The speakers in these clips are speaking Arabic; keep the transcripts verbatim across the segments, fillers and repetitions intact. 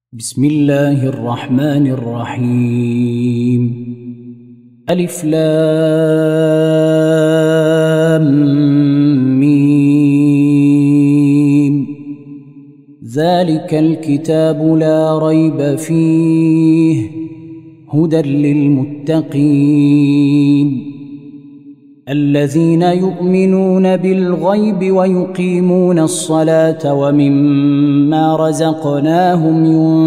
بسم الله الرحمن الرحيم. ألف لام ميم. ذلك الكتاب لا ريب فيه هدى للمتقين الذين يؤمنون بالغيب ويقيمون الصلاة ومما رزقناهم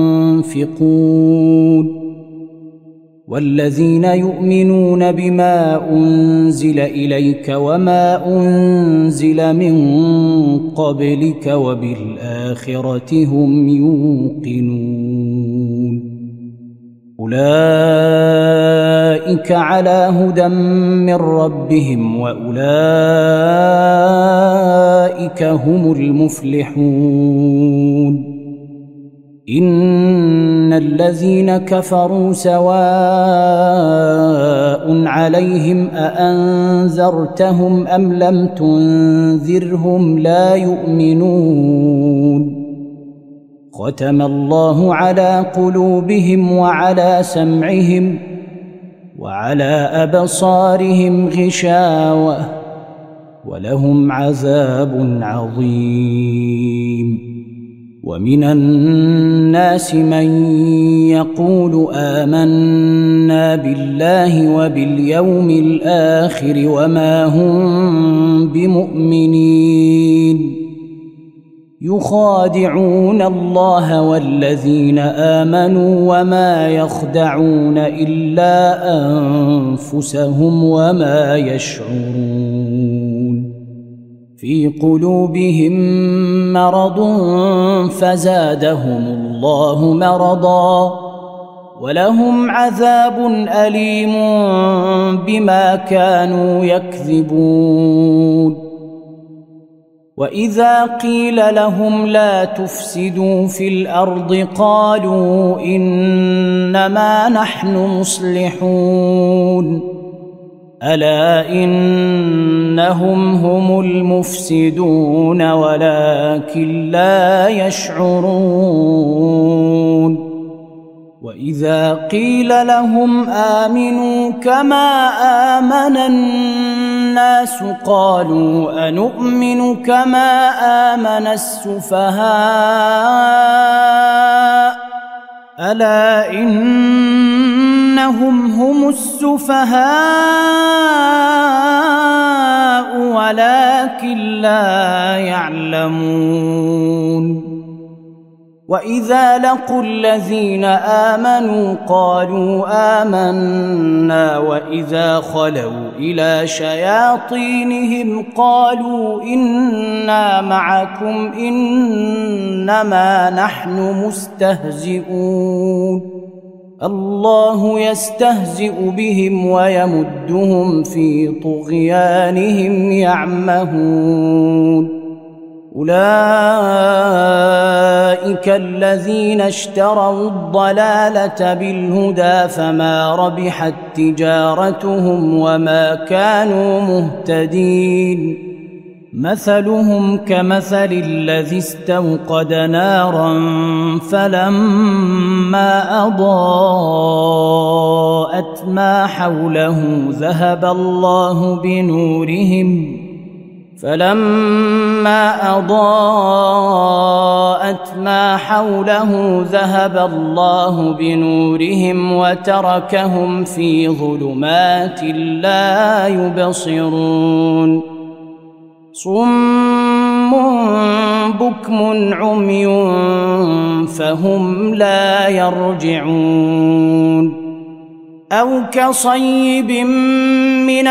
ينفقون والذين يؤمنون بما أنزل إليك وما أنزل من قبلك وبالآخرة هم يوقنون أولئك على هدى من ربهم وأولئك هم المفلحون. إن الذين كفروا سواء عليهم أأنذرتهم أم لم تنذرهم لا يؤمنون. ختم الله على قلوبهم وعلى سمعهم وعلى أبصارهم غشاوة ولهم عذاب عظيم. ومن الناس من يقول آمنا بالله وباليوم الآخر وما هم بمؤمنين يخادعون الله والذين آمنوا وما يخدعون إلا أنفسهم وما يشعرون. في قلوبهم مرض فزادهم الله مرضا ولهم عذاب أليم بما كانوا يكذبون. وإذا قيل لهم لا تفسدوا في الأرض قالوا إنما نحن مصلحون ألا إنهم هم المفسدون ولكن لا يشعرون. وإذا قيل لهم آمنوا كما آمن الناس قالوا أنؤمن كما آمن السفهاء ألا إنهم هم السفهاء ولكن لا يعلمون. وإذا لقوا الذين آمنوا قالوا آمنا وإذا خلوا إلى شياطينهم قالوا إنا معكم إنما نحن مستهزئون الله يستهزئ بهم ويمدهم في طغيانهم يعمهون. أولئك الذين اشتروا الضلالة بالهدى فما ربحت تجارتهم وما كانوا مهتدين. مثلهم كمثل الذي استوقد نارا فلما أضاءت ما حوله ذهب الله بنورهم فلما أضاءت ما حوله ذهب الله بنورهم وتركهم في ظلمات لا يبصرون. صم بكم عمي فهم لا يرجعون. أو كصيب من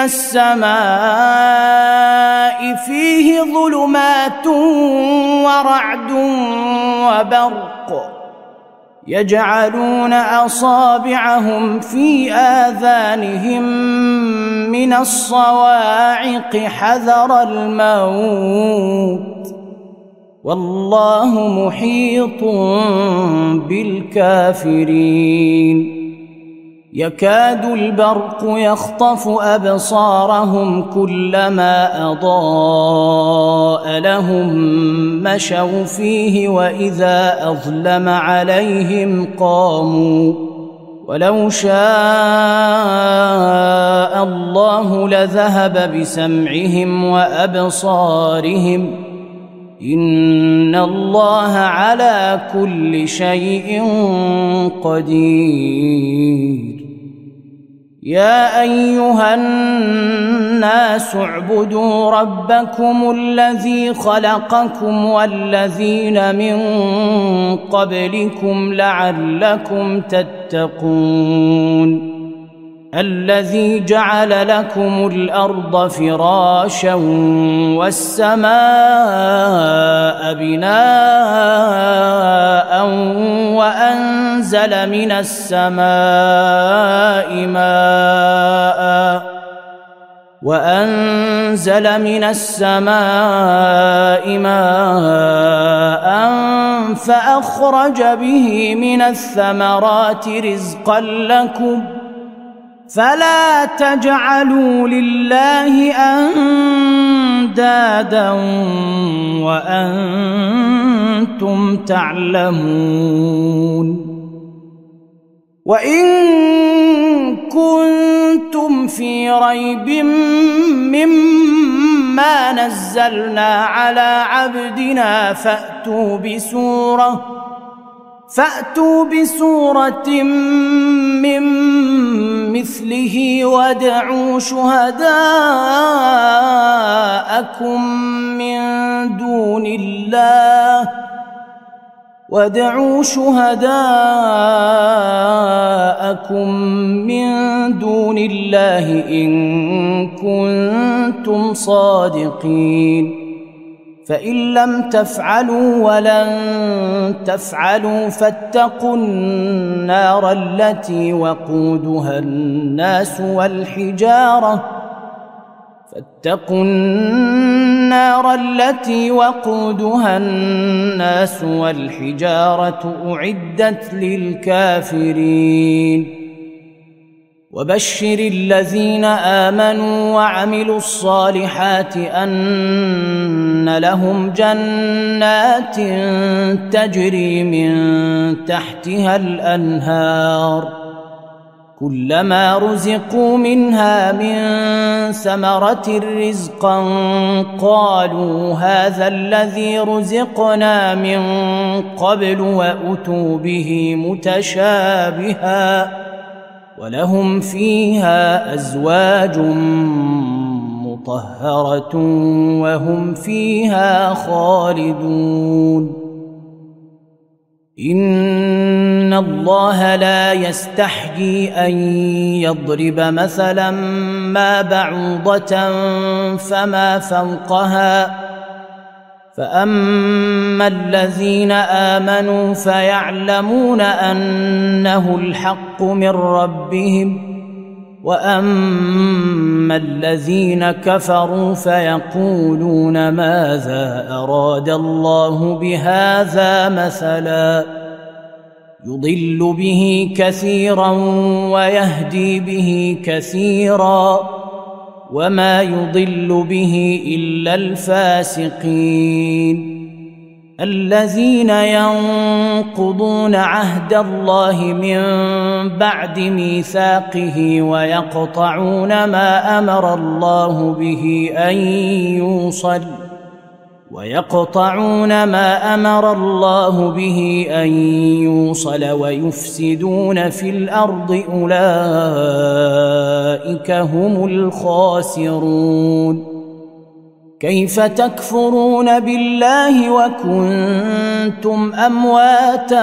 السماء فيه ظلمات ورعد وبرق يجعلون أصابعهم في آذانهم من الصواعق حذر الموت والله محيط بالكافرين. يكاد البرق يخطف أبصارهم كلما أضاء لهم مشوا فيه وإذا أظلم عليهم قاموا ولو شاء الله لذهب بسمعهم وأبصارهم إن الله على كل شيء قدير يا أيها الناس اعبدوا ربكم الذي خلقكم والذين من قبلكم لعلكم تتقون الذي جعل لكم الأرض فراشا والسماء بناء وأنزل من السماء ماء وأنزل من السماء ماء فأخرج به من الثمرات رزقا لكم فلا تجعلوا لله أندادا وأنتم تعلمون وإن كنتم في ريب مما نزلنا على عبدنا فأتوا بسورة فأتوا بسورة من مثله وادعوا شهداءكم من دون الله وادعوا شهداءكم من دون الله إن كنتم صادقين فإن لم تفعلوا ولن تفعلوا فاتقوا النار التي وقودها الناس والحجارة فاتقوا النار التي وقودها الناس والحجارة أعدت للكافرين وبشر الذين آمنوا وعملوا الصالحات أن لهم جنات تجري من تحتها الأنهار كلما رزقوا منها من ثمرة رزقا قالوا هذا الذي رزقنا من قبل وأتوا به متشابها ولهم فيها أزواج مطهرة وهم فيها خالدون إن الله لا يستحيي أن يضرب مثلا ما بعوضة فما فوقها فأما الذين آمنوا فيعلمون أنه الحق من ربهم وأما الذين كفروا فيقولون ماذا أراد الله بهذا مثلا يضل به كثيرا ويهدي به كثيرا وما يضل به إلا الفاسقين الذين ينقضون عهد الله من بعد ميثاقه ويقطعون ما أمر الله به أن يوصل ويقطعون ما أمر الله به أن يوصل ويفسدون في الأرض أولئك هم الخاسرون كيف تكفرون بالله وكنتم أمواتا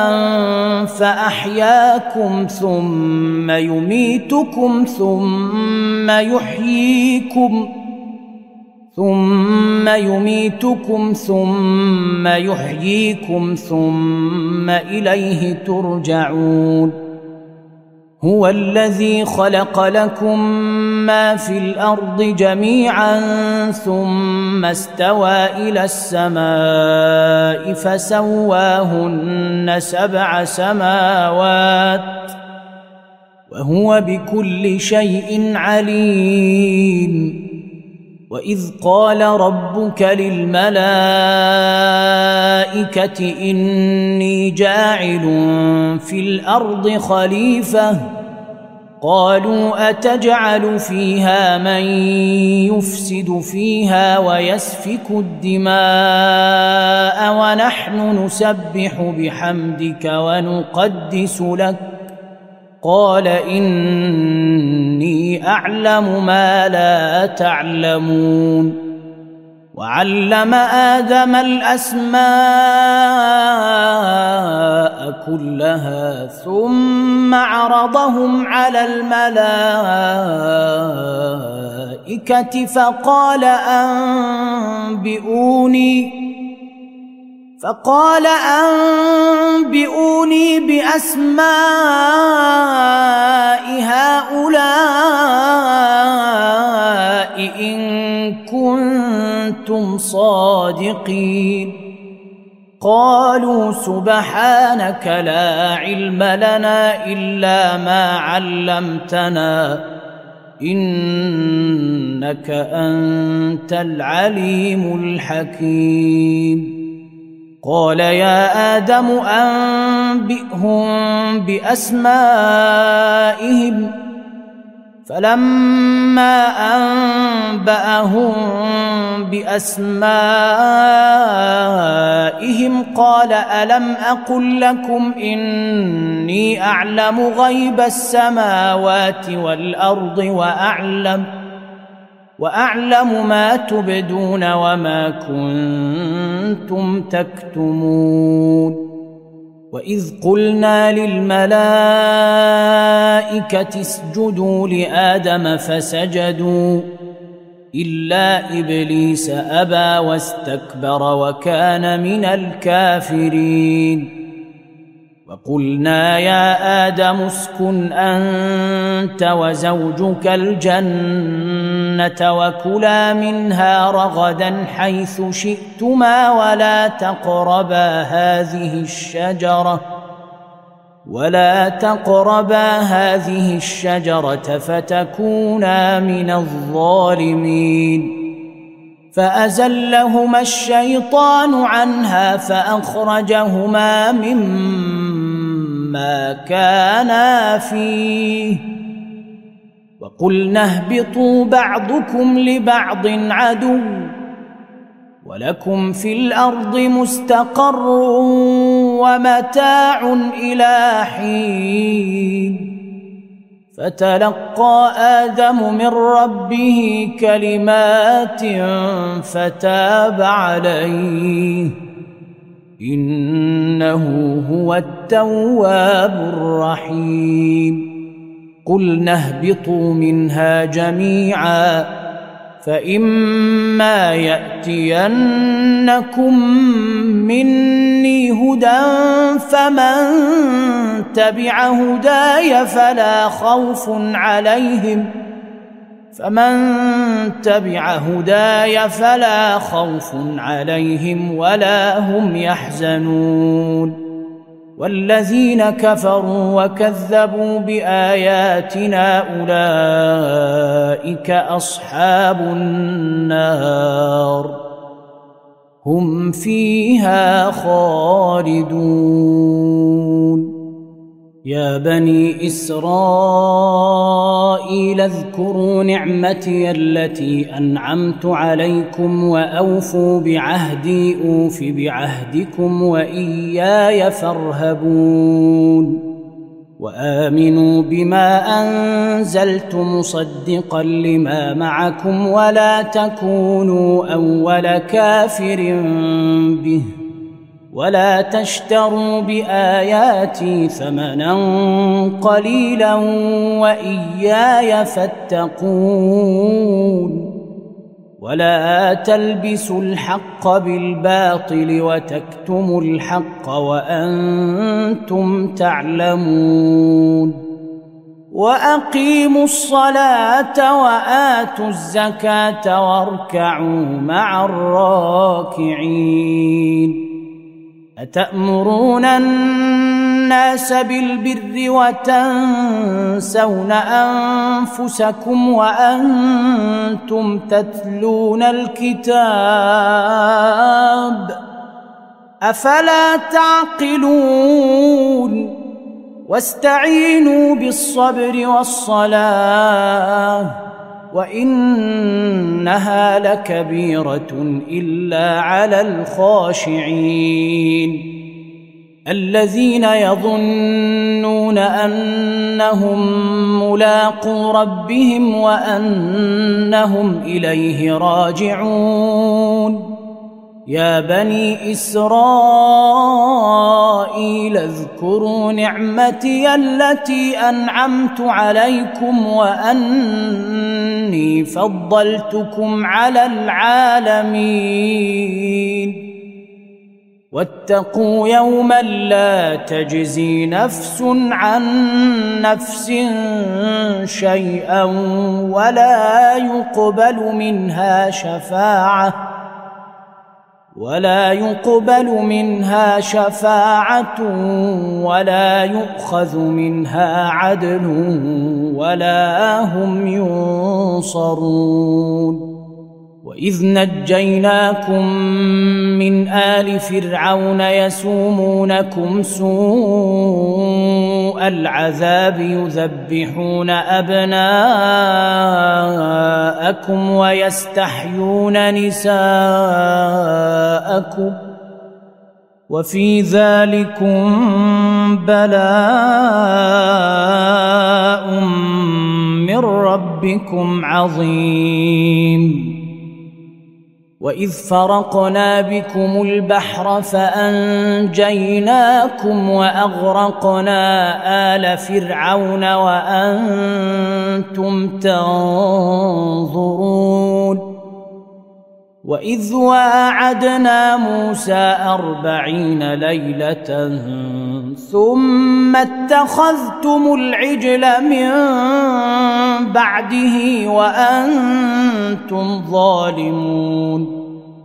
فأحياكم ثم يميتكم ثم يحييكم ثم يميتكم ثم يحييكم ثم إليه ترجعون هو الذي خلق لكم ما في الأرض جميعا ثم استوى إلى السماء فسواهن سبع سماوات وهو بكل شيء عليم. وإذ قال ربك للملائكة إني جاعل في الأرض خليفة قالوا أتجعل فيها من يفسد فيها ويسفك الدماء ونحن نسبح بحمدك ونقدس لك قال إني أعلم ما لا تعلمون. وعلم آدم الأسماء كلها ثم عرضهم على الملائكة فقال أنبئوني فقال أنبئوني بأسماء هؤلاء إن كنتم صادقين. قالوا سبحانك لا علم لنا إلا ما علمتنا إنك أنت العليم الحكيم. قال يا آدم أنبئهم بأسمائهم فلما أنبأهم بأسمائهم قال ألم أقل لكم إني أعلم غيب السماوات والأرض وأعلم وأعلم ما تبدون وما كنتم تكتمون. وإذ قلنا للملائكة اسجدوا لآدم فسجدوا إلا إبليس أبى واستكبر وكان من الكافرين. وقلنا يا آدم اسكن أنت وزوجك الجنة وكلا منها رغدا حيث شئتما ولا تقربا هذه الشجرة ولا تقربا هذه الشجرة فتكونا من الظالمين. فأزلهما الشيطان عنها فأخرجهما مما كانا فيه وقلنا اهبطوا بعضكم لبعض عدو ولكم في الأرض مستقر ومتاع إلى حين. فتلقى آدم من ربه كلمات فتاب عليه إنه هو التواب الرحيم. قلنا اهبطوا منها جميعا فإما يأتينكم مني هدى فمن تبع هداي فلا خوف عليهم فمن تبع هداي فلا خوف عليهم ولا هم يحزنون. والذين كفروا وكذبوا بآياتنا أولئك أصحاب النار هم فيها خالدون. يا بني إسرائيل اذكروا نعمتي التي أنعمت عليكم وأوفوا بعهدي أوف بعهدكم وإياي فارهبون. وآمنوا بما أنزلت مصدقا لما معكم ولا تكونوا أول كافر به ولا تشتروا بآياتي ثمنا قليلا وإياي فاتقون. ولا تلبسوا الحق بالباطل وتكتموا الحق وأنتم تعلمون. وأقيموا الصلاة وآتوا الزكاة واركعوا مع الراكعين. أتأمرون الناس بالبر وتنسون أنفسكم وأنتم تتلون الكتاب أفلا تعقلون واستعينوا بالصبر والصلاة وإنها لكبيرة إلا على الخاشعين الذين يظنون أنهم ملاقو ربهم وأنهم إليه راجعون يا بني إسرائيل اذكروا نعمتي التي أنعمت عليكم وأني فضلتكم على العالمين واتقوا يوما لا تجزي نفس عن نفس شيئا ولا يقبل منها شفاعة ولا يقبل منها شفاعة ولا يؤخذ منها عدل ولا هم ينصرون وإذ نجيناكم من آل فرعون يسومونكم سوء العذاب يذبحون أبناءكم ويستحيون نساءكم وفي ذلكم بلاء من ربكم عظيم وإذ فرقنا بكم البحر فأنجيناكم وأغرقنا آل فرعون وأنتم تنظرون وإذ واعدنا موسى أربعين ليلة ثم اتخذتم العجل من بعده وأنتم ظالمون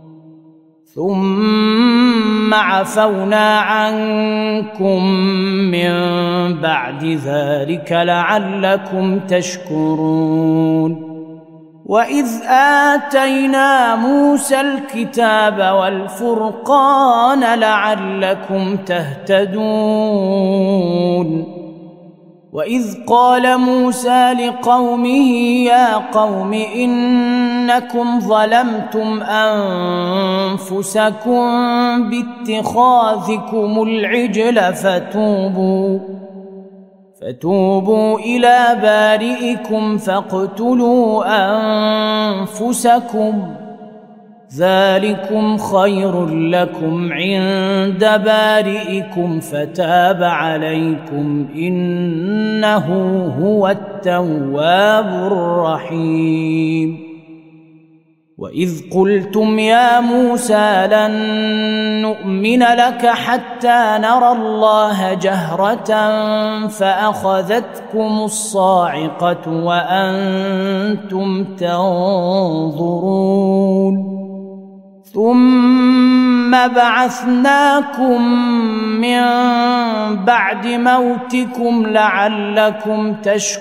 ثم عفونا عنكم من بعد ذلك لعلكم تشكرون وإذ آتينا موسى الكتاب والفرقان لعلكم تهتدون وإذ قال موسى لقومه يا قوم إنكم ظلمتم أنفسكم باتخاذكم العجل فتوبوا فتوبوا إلى بارئكم فاقتلوا أنفسكم ذلكم خير لكم عند بارئكم فتاب عليكم إنه هو التواب الرحيم وإذ قلتم يا موسى لن نؤمن لك حتى نرى الله جهرة فأخذتكم الصاعقة وأنتم تنظرون ثم بعثناكم من بعد موتكم لعلكم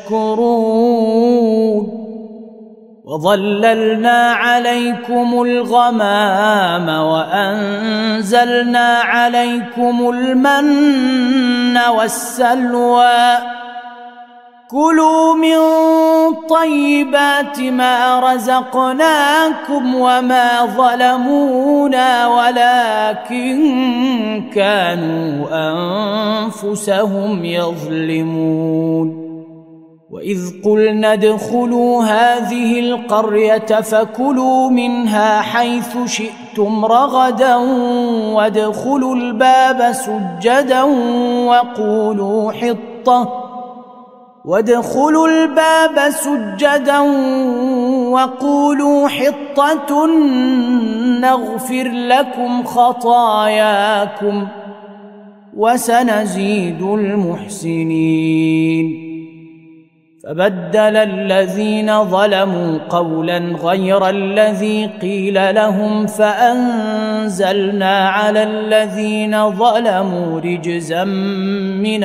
تشكرون وظللنا عليكم الغمام وأنزلنا عليكم المن والسلوى كلوا من طيبات ما رزقناكم وما ظلمونا ولكن كانوا أنفسهم يظلمون وإذ قلنا ادخلوا هذه القرية فكلوا منها حيث شئتم رغدا وادخلوا الباب سجدا وقولوا حطة وادخلوا الباب سجدا وقولوا حطة نغفر لكم خطاياكم وسنزيد المحسنين فبدل الذين ظلموا قولا غير الذي قيل لهم فأنزلنا على الذين ظلموا رجزا من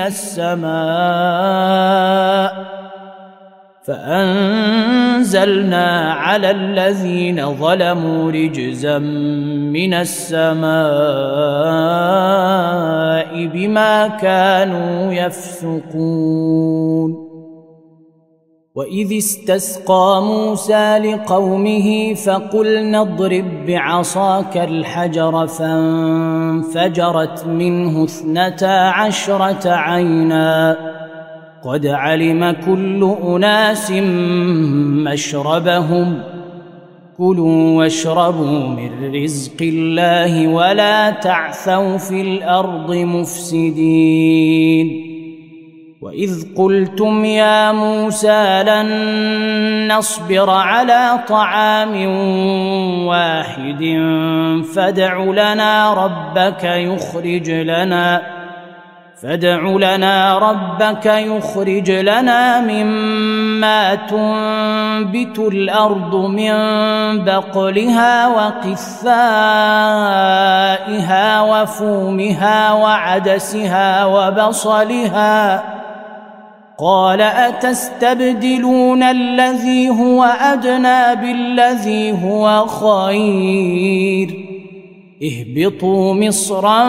السماء فأنزلنا على الذين ظلموا رجزا من السماء بما كانوا يفسقون. وإذ استسقى موسى لقومه فقلنا اضرب بعصاك الحجر فانفجرت منه اثنتا عشرة عينا قد علم كل أناس مشربهم كلوا واشربوا من رزق الله ولا تعثوا في الأرض مفسدين. وإذ قلتم يا موسى لن نصبر على طعام واحد فادع لنا ربك يخرج لنا فادع لنا ربك يخرج لنا مما تنبت الأرض من بقلها وقثائها وفومها وعدسها وبصلها قال أتستبدلون الذي هو أدنى بالذي هو خير اهبطوا مصرا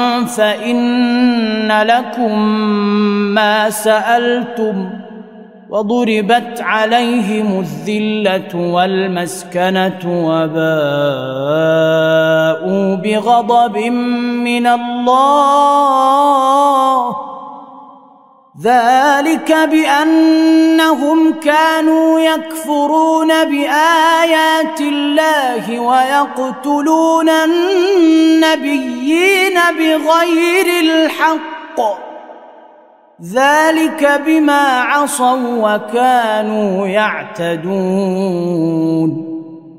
فإن لكم ما سألتم وضربت عليهم الذلة والمسكنة وباءوا بغضب من الله ذلك بأنهم كانوا يكفرون بآيات الله ويقتلون النبيين بغير الحق ذلك بما عصوا وكانوا يعتدون.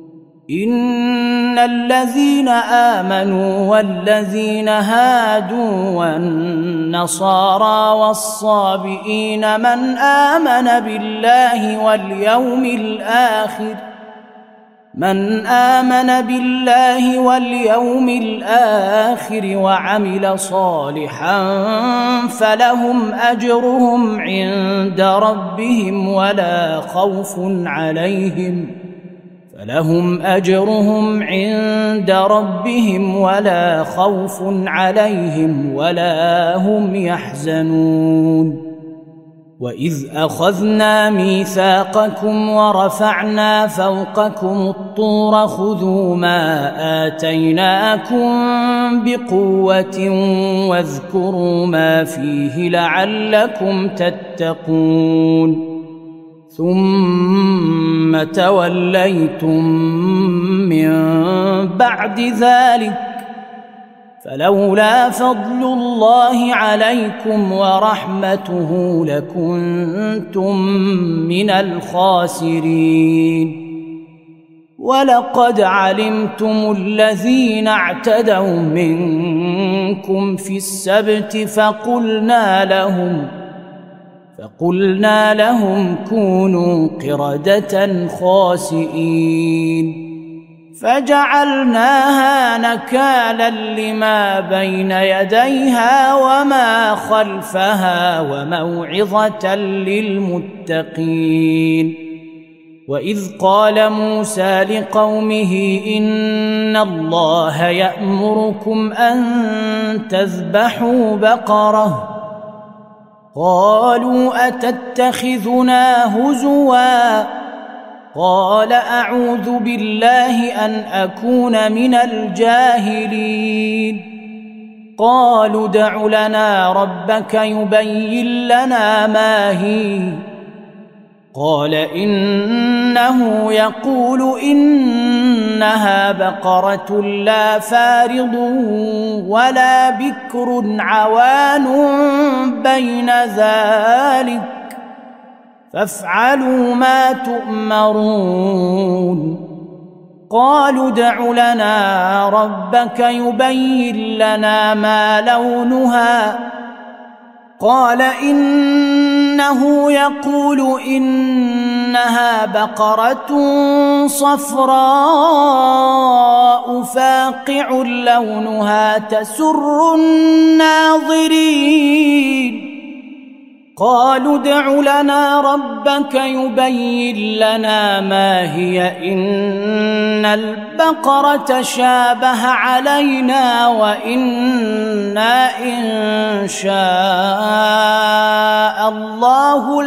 إن الذين آمنوا والذين هادوا والنصارى والصابئين من آمن بالله واليوم الآخر من آمن بالله واليوم الآخر وعمل صالحا فلهم أجرهم عند ربهم ولا خوف عليهم فلهم أجرهم عند ربهم ولا خوف عليهم ولا هم يحزنون. وإذ أخذنا ميثاقكم ورفعنا فوقكم الطور خذوا ما آتيناكم بقوة واذكروا ما فيه لعلكم تتقون ثم توليتم من بعد ذلك فلولا فضل الله عليكم ورحمته لكنتم من الخاسرين. ولقد علمتم الذين اعتدوا منكم في السبت فقلنا لهم فقلنا لهم كونوا قردة خاسئين فجعلناها نكالا لما بين يديها وما خلفها وموعظة للمتقين. وإذ قال موسى لقومه إن الله يأمركم أن تذبحوا بقرة قالوا أتتخذنا هزوا قال أعوذ بالله أن أكون من الجاهلين. قالوا ادع لنا ربك يبين لنا ما هي قال إنه يقول إنها بقرة لا فارض ولا بكر عوان بين ذلك فافعلوا ما تؤمرون. قالوا ادع لنا ربك يبين لنا ما لونها قال إن إنه يقول إنها بقرة صفراء فاقع لونها تسر الناظرين قالوا ادع لنا ربك يبين لنا ما هي إن البقرة شابه علينا وإنا إن شاء الله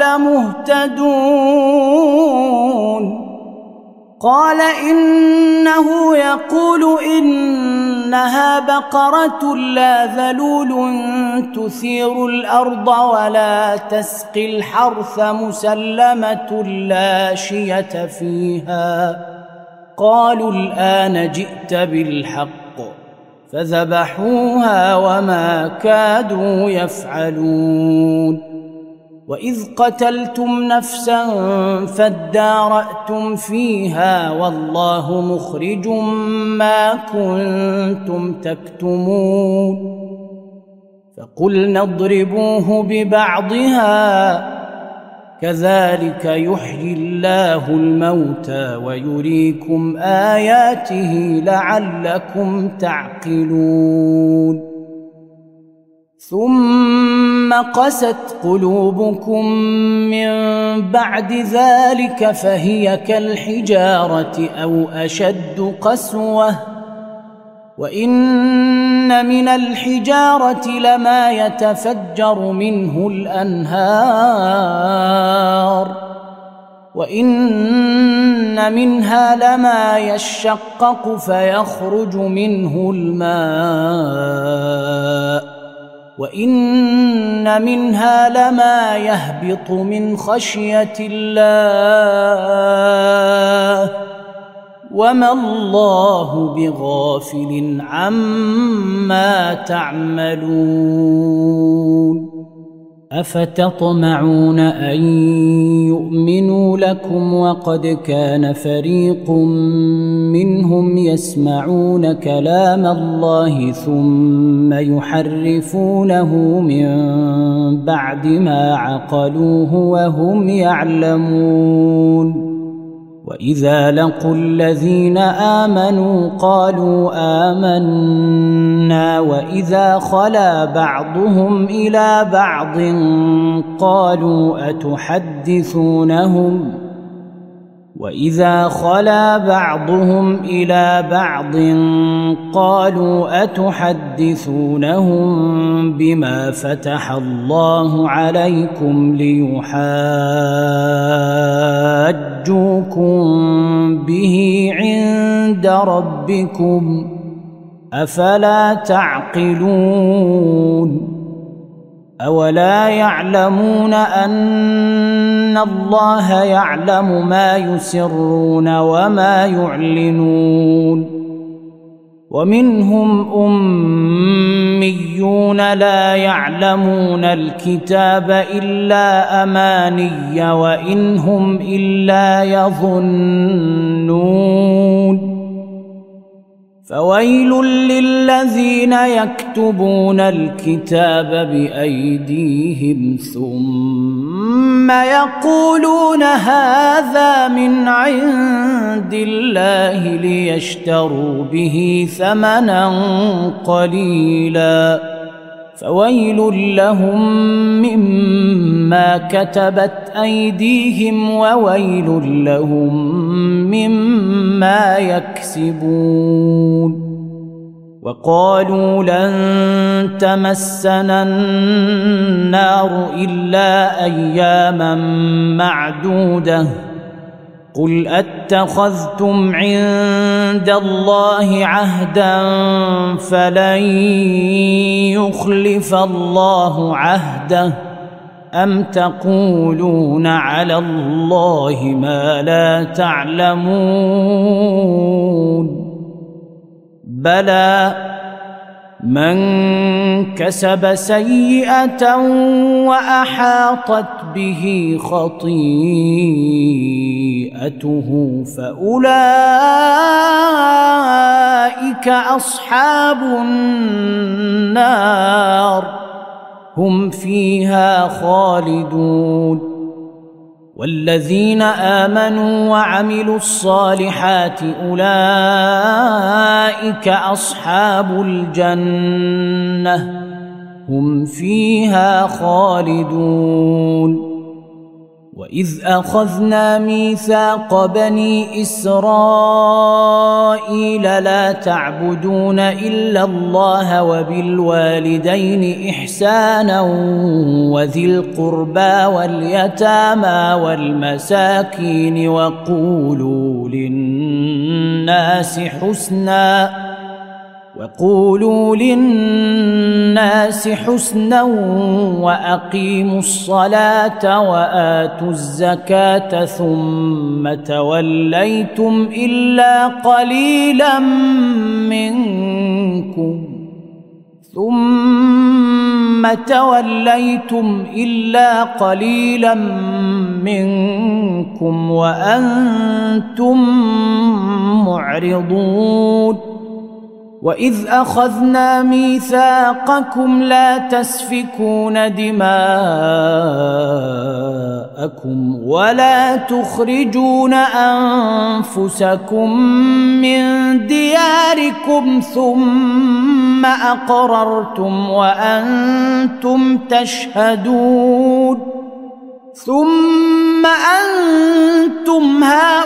لمهتدون قال إنه يقول إنها بقرة لا ذلول تثير الأرض ولا تسقي الحرث مسلمة لا شية فيها قالوا الآن جئت بالحق فذبحوها وما كادوا يفعلون وإذ قتلتم نفسا فادارأتم فيها والله مخرج ما كنتم تكتمون فقلنا اضربوه ببعضها كذلك يحيي الله الموتى ويريكم آياته لعلكم تعقلون ثم قست قلوبكم من بعد ذلك فهي كالحجارة أو أشد قسوة وإن من الحجارة لما يتفجر منه الأنهار وإن منها لما يشقق فيخرج منه الماء وإن منها لما يهبط من خشية الله وما الله بغافل عما تعملون أفتطمعون أن يؤمنوا لكم وقد كان فريق منهم يسمعون كلام الله ثم يحرفونه من بعد ما عقلوه وهم يعلمون وإذا لقوا الذين آمنوا قالوا آمنا وإذا خلا بعضهم إلى بعض قالوا أتحدثونهم وإذا خلا بعضهم إلى بعض قالوا أتحدثونهم بما فتح الله عليكم ليحاجوكم به عند ربكم أفلا تعقلون أولا يعلمون أن الله يعلم ما يسرون وما يعلنون ومنهم أميون لا يعلمون الكتاب إلا أماني وإن هم إلا يظنون فويل للذين يكتبون الكتاب بأيديهم ثم يقولون هذا من عند الله ليشتروا به ثمنا قليلا فويل لهم مما كتبت أيديهم وويل لهم مما يكسبون وقالوا لن تمسنا النار إلا أياما معدودة قل أتخذتم عند الله عهدا فلن يخلف الله عهده أم تقولون على الله ما لا تعلمون بلى من كسب سيئة وأحاطت به خطيئته فأولئك أصحاب النار هم فيها خالدون. والذين آمنوا وعملوا الصالحات أولئك أصحاب الجنة هم فيها خالدون. وإذ أخذنا ميثاق بني إسرائيل لا تعبدون إلا الله وبالوالدين إحسانا وذي القربى واليتامى والمساكين وقولوا للناس حسنا وقولوا للناس حسنا وأقيموا الصلاة وآتوا الزكاة ثم توليتم إلا قليلا منكم ثم توليتم إلا قليلا منكم وأنتم معرضون. وإذ أخذنا ميثاقكم لا تسفكون دماءكم ولا تخرجون أنفسكم من دياركم ثم أقررتم وأنتم تشهدون ثم أنتم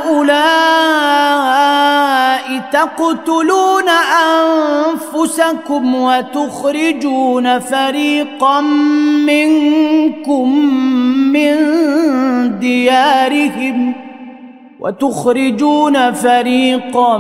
هؤلاء تقتلون أنفسكم وتخرجون فريقا منكم من ديارهم وتخرجون فريقا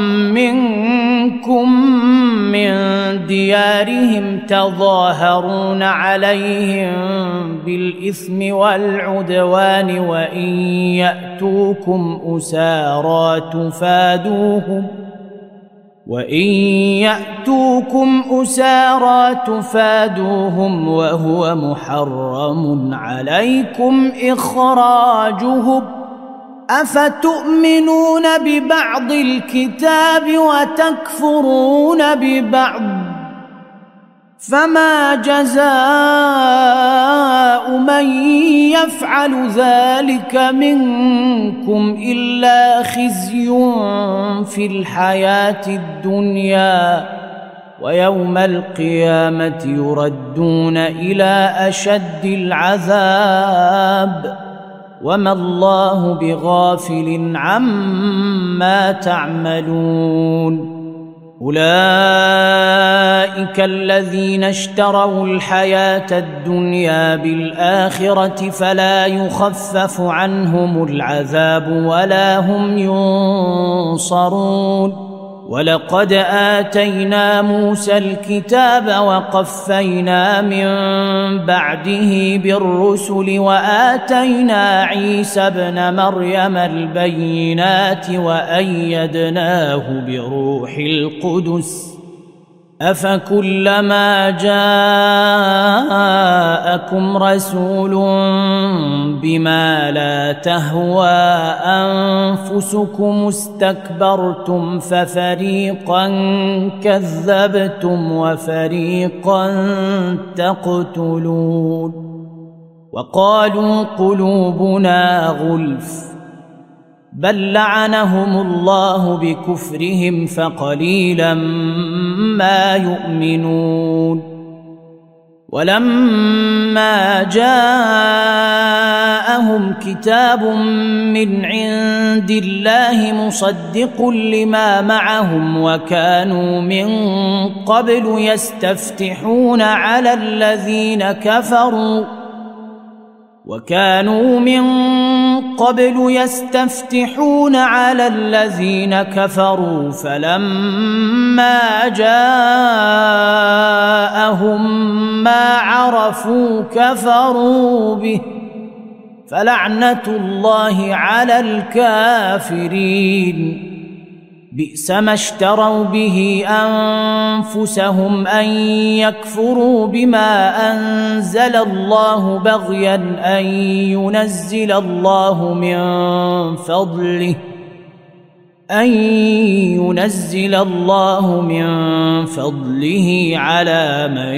منكم من ديارهم تظاهرون عليهم بالإثم والعدوان وإن يأتوكم أسارى تفادوهم وإن يأتوكم أسارى تفادوهم وهو محرم عليكم إخراجهم أفتؤمنون ببعض الكتاب وتكفرون ببعض فما جزاء من يفعل ذلك منكم إلا خزي في الحياة الدنيا ويوم القيامة يردون إلى أشد العذاب وما الله بغافل عما تعملون. أولئك الذين اشتروا الحياة الدنيا بالآخرة فلا يخفف عنهم العذاب ولا هم ينصرون. ولقد آتينا موسى الكتاب وقفينا من بعده بالرسل وآتينا عيسى ابن مريم البينات وأيدناه بروح القدس أفكلما جاءكم رسول بما لا تهوى أنفسكم استكبرتم ففريقا كذبتم وفريقا تقتلون. وقالوا قلوبنا غلف بل لعنهم الله بكفرهم فقليلا ما يؤمنون. ولما جاءهم كتاب من عند الله مصدق لما معهم وكانوا من قبل يستفتحون على الذين كفروا وكانوا من قبل يستفتحون على الذين كفروا فلما جاءهم ما عرفوا كفروا به فلعنة الله على الكافرين. بئس ما اشتروا به أنفسهم أن يكفروا بما أنزل الله بغيا أن ينزل الله من فضله أن ينزل الله من فضله على من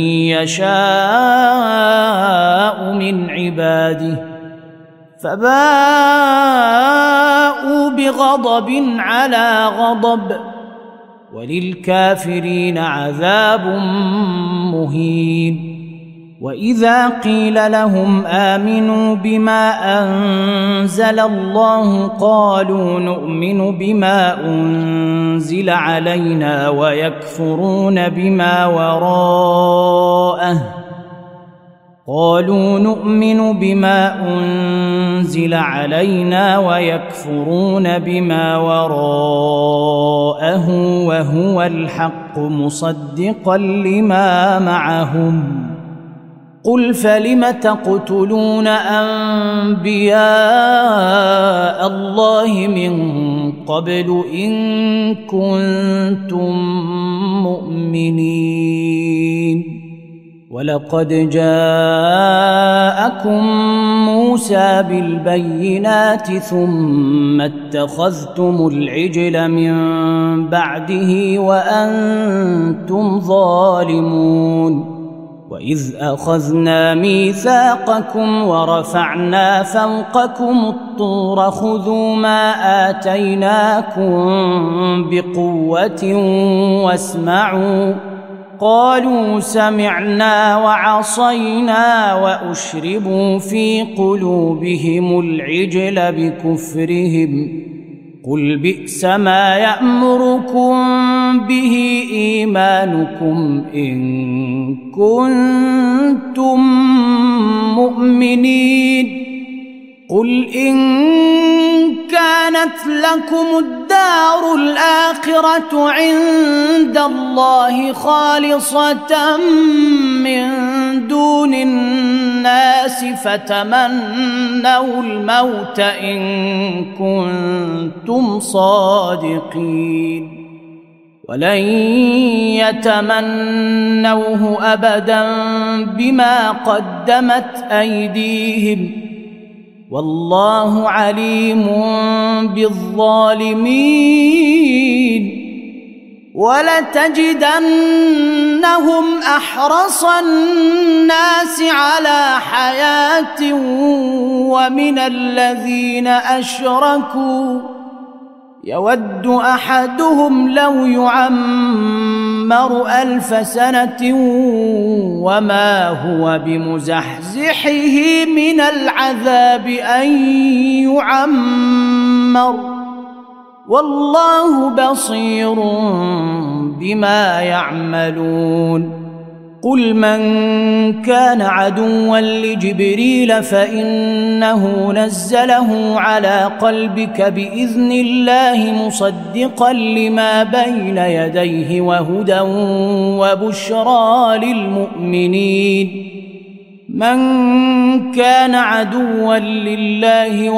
يشاء من عباده فباءوا بغضب على غضب وللكافرين عذاب مهين. وإذا قيل لهم آمنوا بما أنزل الله قالوا نؤمن بما أنزل علينا ويكفرون بما وراءه قالوا نؤمن بما أنزل علينا ويكفرون بما وراءه وهو الحق مصدقا لما معهم قل فلم تقتلون أنبياء الله من قبل إن كنتم مؤمنين ولقد جاءكم موسى بالبينات ثم اتخذتم العجل من بعده وأنتم ظالمون وإذ أخذنا ميثاقكم ورفعنا فوقكم الطور خذوا ما آتيناكم بقوة واسمعوا قالوا سمعنا وعصينا وأشربوا في قلوبهم العجل بكفرهم قل بئس ما يأمركم به إيمانكم إن كنتم مؤمنين قل إن كانت لكم الدار الآخرة عند الله خالصة من دون الناس فتمنوا الموت إن كنتم صادقين ولن يتمنوه أبدا بما قدمت أيديهم والله عليم بالظالمين ولتجدنهم أحرص الناس على حياة ومن الذين أشركوا يود أحدهم لو يعمر ألف سنة وما هو بمزحزحه من العذاب أن يعمر والله بصير بما يعملون قل من كان عدوا لجبريل فإنه نزله على قلبك بإذن الله مصدقا لما بين يديه وهدى وبشرى للمؤمنين من كان عدوا لله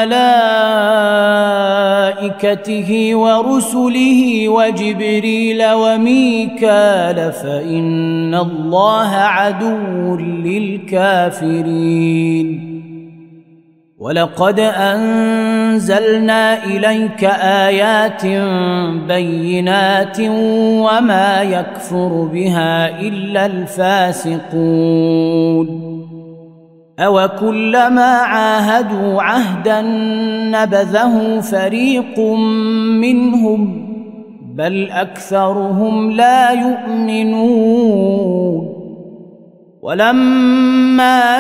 وملائكته ورسله وجبريل وميكال فإن الله عدو للكافرين ولقد أنزلنا إليك آيات بينات وما يكفر بها إلا الفاسقون أوكلما عاهدوا عهدا نبذه فريق منهم بل أكثرهم لا يؤمنون ولما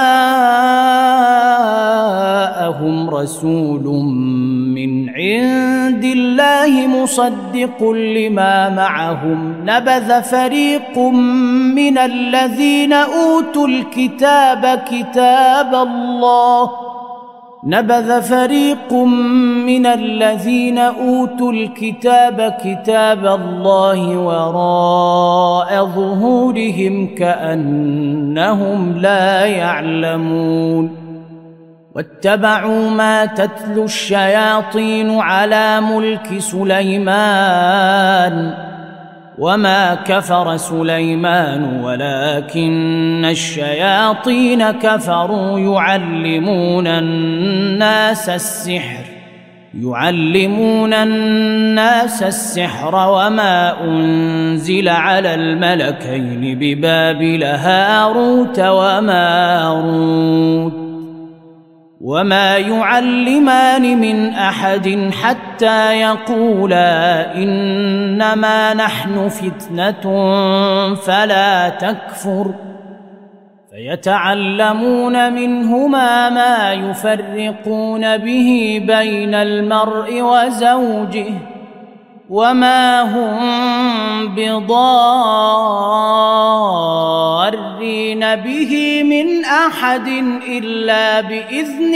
جاءهم رسول من عند الله مصدق لما معهم نبذ فريق من الذين أوتوا الكتاب كتاب الله نبذ فريق من الذين أوتوا الكتاب كتاب الله وراء ظهورهم كأنهم لا يعلمون واتبعوا ما تتلو الشياطين على ملك سليمان وما كفر سليمان ولكن الشياطين كفروا يعلمون الناس السحر يعلمون الناس السحر وما أنزل على الملكين ببابل هاروت وماروت وما يعلمان من أحد حتى يقولا إنما نحن فتنة فلا تكفر فيتعلمون منهما ما يفرقون به بين المرء وزوجه وما هم بضارين به من أحد إلا بإذن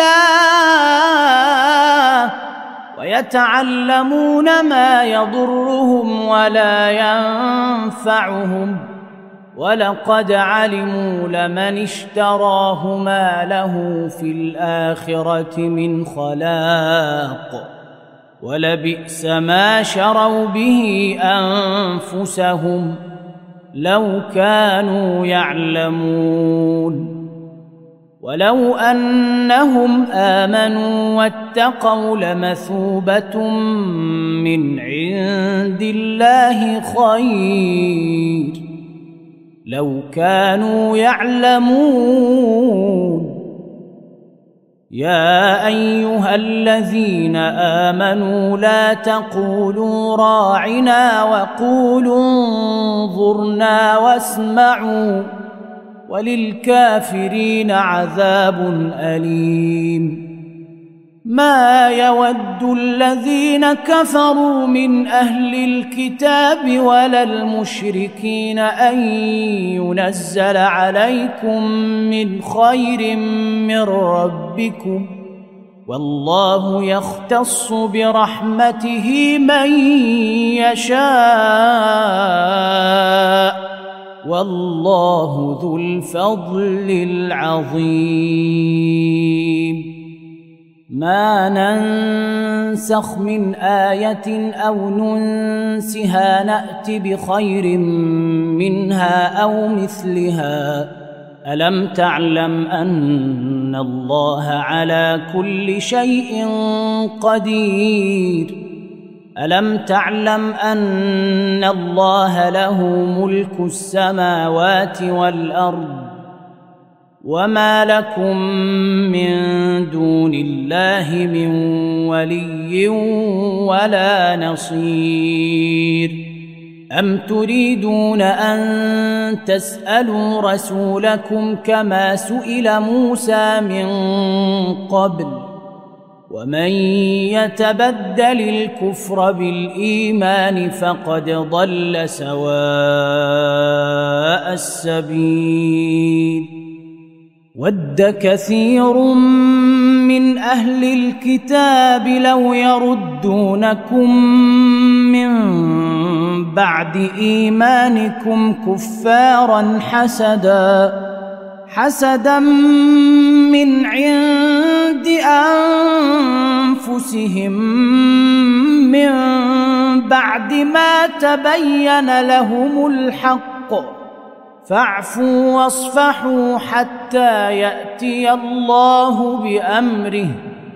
الله ويتعلمون ما يضرهم ولا ينفعهم ولقد علموا لمن اشتراه ما له في الآخرة من خلاق ولبئس ما شروا به أنفسهم لو كانوا يعلمون ولو أنهم آمنوا واتقوا لمثوبة من عند الله خير لو كانوا يعلمون يا أيها الذين آمنوا لا تقولوا راعنا وقولوا انظرنا واسمعوا وللكافرين عذاب أليم ما يود الذين كفروا من أهل الكتاب ولا المشركين أن ينزل عليكم من خير من ربكم والله يختص برحمته من يشاء والله ذو الفضل العظيم ما ننسخ من آية أو ننسها نأت بخير منها أو مثلها ألم تعلم أن الله على كل شيء قدير ألم تعلم أن الله له ملك السماوات والأرض وما لكم من دون الله من ولي ولا نصير أم تريدون أن تسألوا رسولكم كما سئل موسى من قبل ومن يتبدل الكفر بالإيمان فقد ضل سواء السبيل ود كثير من أهل الكتاب لو يردونكم من بعد إيمانكم كفارا حسدا حسدا من عند أنفسهم من بعد ما تبين لهم الحق فاعفوا واصفحوا حتى يأتي الله بأمره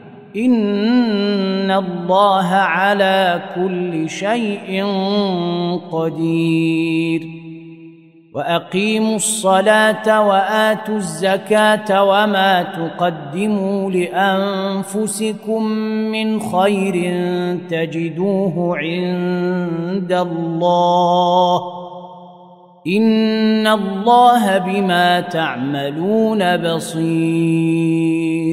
إن الله على كل شيء قدير وأقيموا الصلاة وآتوا الزكاة وما تقدموا لأنفسكم من خير تجدوه عند الله إن الله بما تعملون بصير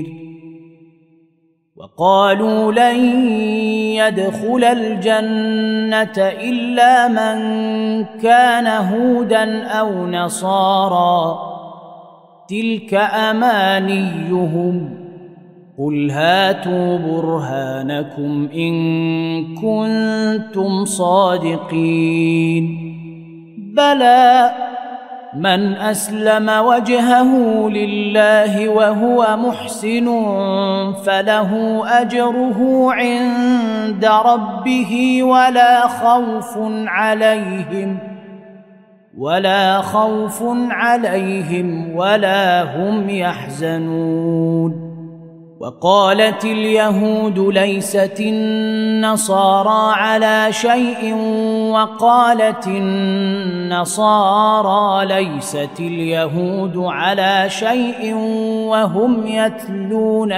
وقالوا لن يدخل الجنة إلا من كان هودا أو نصارى تلك أمانيهم قل هاتوا برهانكم إن كنتم صادقين بلى من أسلم وجهه لله وهو محسن فله أجره عند ربه ولا خوف عليهم ولا خوف عليهم ولا هم يحزنون وقالت اليهود ليست النصارى على شيء وقالت النصارى ليست اليهود على شيء وهم يتلون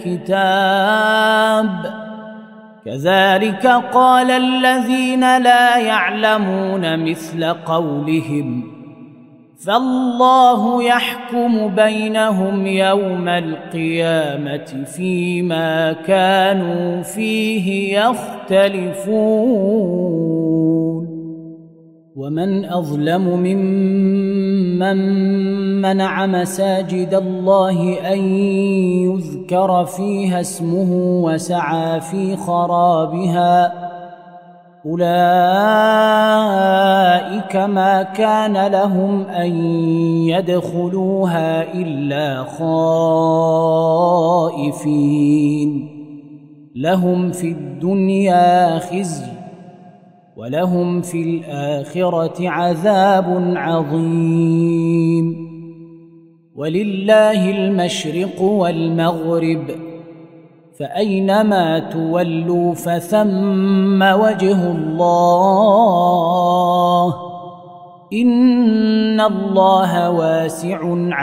الكتاب كذلك قال الذين لا يعلمون مثل قولهم فالله يحكم بينهم يوم القيامة فيما كانوا فيه يختلفون ومن أظلم ممن منع مساجد الله أن يذكر فيها اسمه وسعى في خرابها أولئك ما كان لهم أن يدخلوها إلا خائفين لهم في الدنيا خزي ولهم في الآخرة عذاب عظيم ولله المشرق والمغرب فأينما تولوا فثم وجه الله إن الله واسع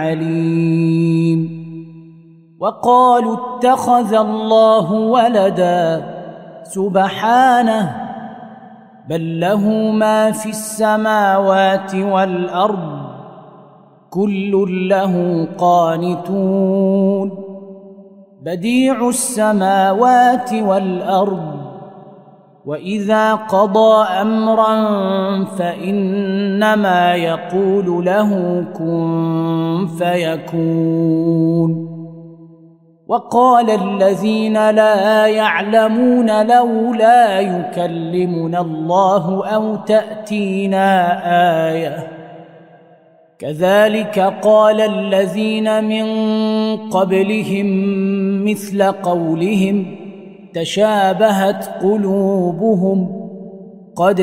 عليم وقالوا اتخذ الله ولدا سبحانه بل له ما في السماوات والأرض كل له قانتون بديع السماوات والأرض وإذا قضى أمرا فإنما يقول له كن فيكون وقال الذين لا يعلمون لولا يكلمنا الله أو تأتينا آية كذلك قال الذين من قبلهم مثل قولهم تشابهت قلوبهم قد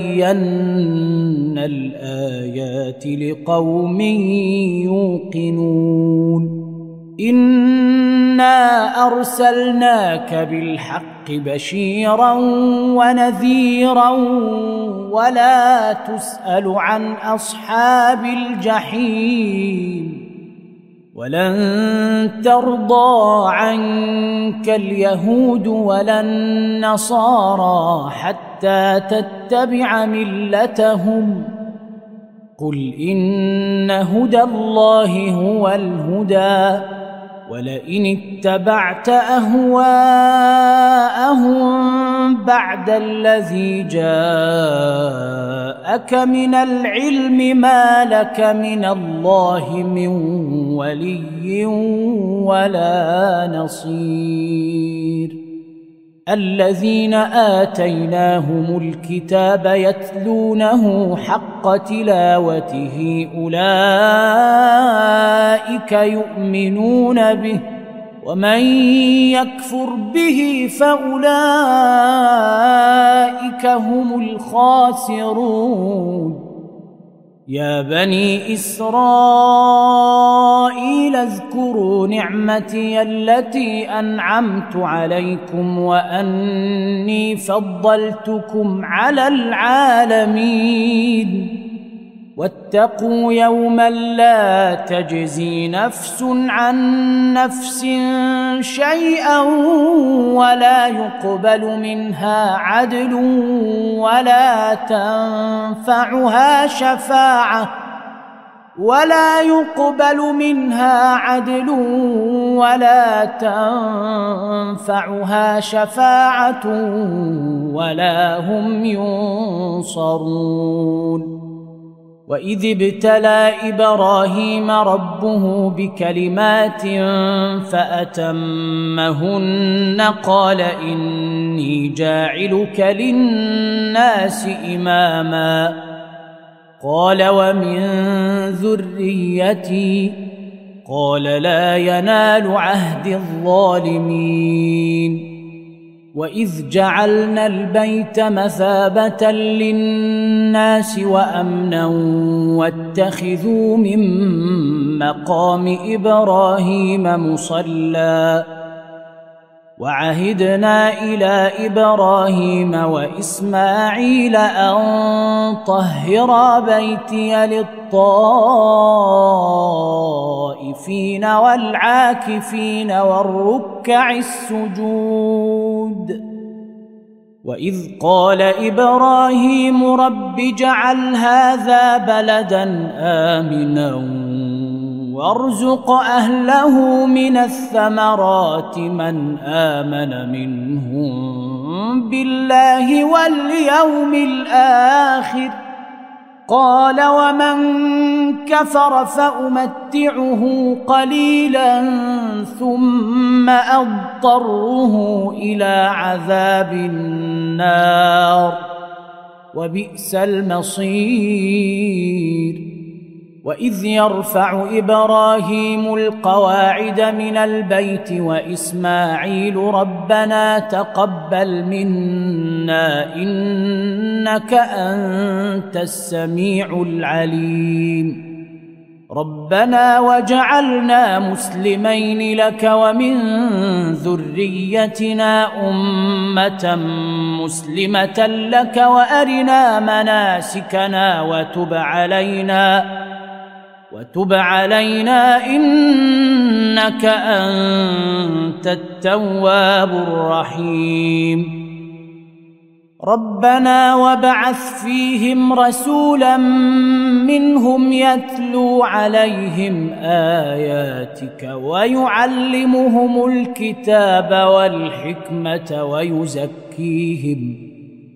بينا الآيات لقوم يوقنون إنا أرسلناك بالحق بشيرا ونذيرا ولا تسأل عن أصحاب الجحيم ولن ترضى عنك اليهود ولا النصارى حتى تتبع ملتهم قل إن هدى الله هو الهدى ولئن اتبعت أهواءهم بعد الذي جاءك من العلم ما لك من الله من ولي ولا نصير الذين آتيناهم الكتاب يتلونه حق تلاوته أولئك يؤمنون به ومن يكفر به فأولئك هم الخاسرون يا بني إسرائيل اذكروا نعمتي التي أنعمت عليكم وأني فضلتكم على العالمين واتقوا يوما لا تجزي نفس عن نفس شيئا ولا يقبل منها عدل ولا تنفعها شفاعة ولا يقبل منها عدل ولا تنفعها شفاعة ولا هم ينصرون وإذ ابتلى إبراهيم ربه بكلمات فأتمهن قال إني جاعلك للناس إماما قال ومن ذريتي قال لا ينال عهد الظالمين وإذ جعلنا البيت مثابة للناس وأمنا واتخذوا من مقام إبراهيم مصلى وعهدنا إلى إبراهيم وإسماعيل أن طهرا بيتي للطائفين والعاكفين والركع السجود. وإذ قال إبراهيم رب اجعل هذا بلدا آمنا وارزق أهله من الثمرات من آمن منهم بالله واليوم الآخر قال ومن كفر فأمتعه قليلا ثم أضطره إلى عذاب النار وبئس المصير. وإذ يرفع إبراهيم القواعد من البيت وإسماعيل ربنا تقبل منا إنك أنت السميع العليم ربنا وجعلنا مسلمين لك ومن ذريتنا أمة مسلمة لك وأرنا مناسكنا وتب علينا وتب علينا إنك أنت التواب الرحيم. ربنا وابعث فيهم رسولا منهم يتلو عليهم آياتك ويعلمهم الكتاب والحكمة ويزكيهم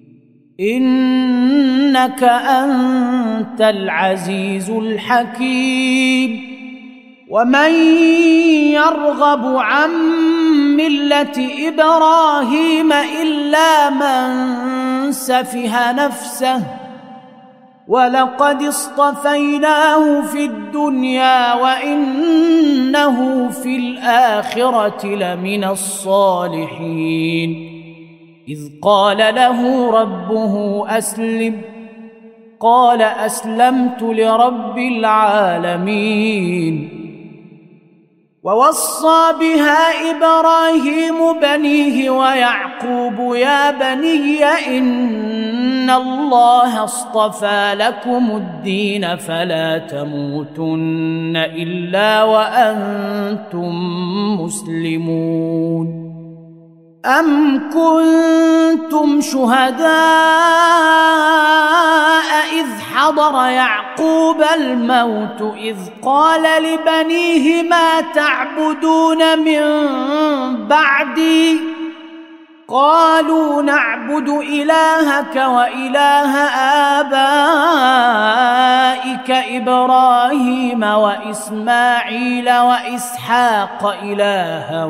إنك أنت العزيز الحكيم. ومن يرغب عن ملة إبراهيم إلا من سفه نفسه ولقد اصطفيناه في الدنيا وإنه في الآخرة لمن الصالحين. إذ قال له ربه أسلم قال أسلمت لرب العالمين. ووصى بها إبراهيم بنيه ويعقوب يا بني إن الله اصطفى لكم الدين فلا تموتن إلا وأنتم مسلمون. أم كنتم شهداء إذ حضر يعقوب الموت إذ قال لبنيه ما تعبدون من بعدي قالوا نعبد إلهك وإله آبائك إبراهيم وإسماعيل وإسحاق إلها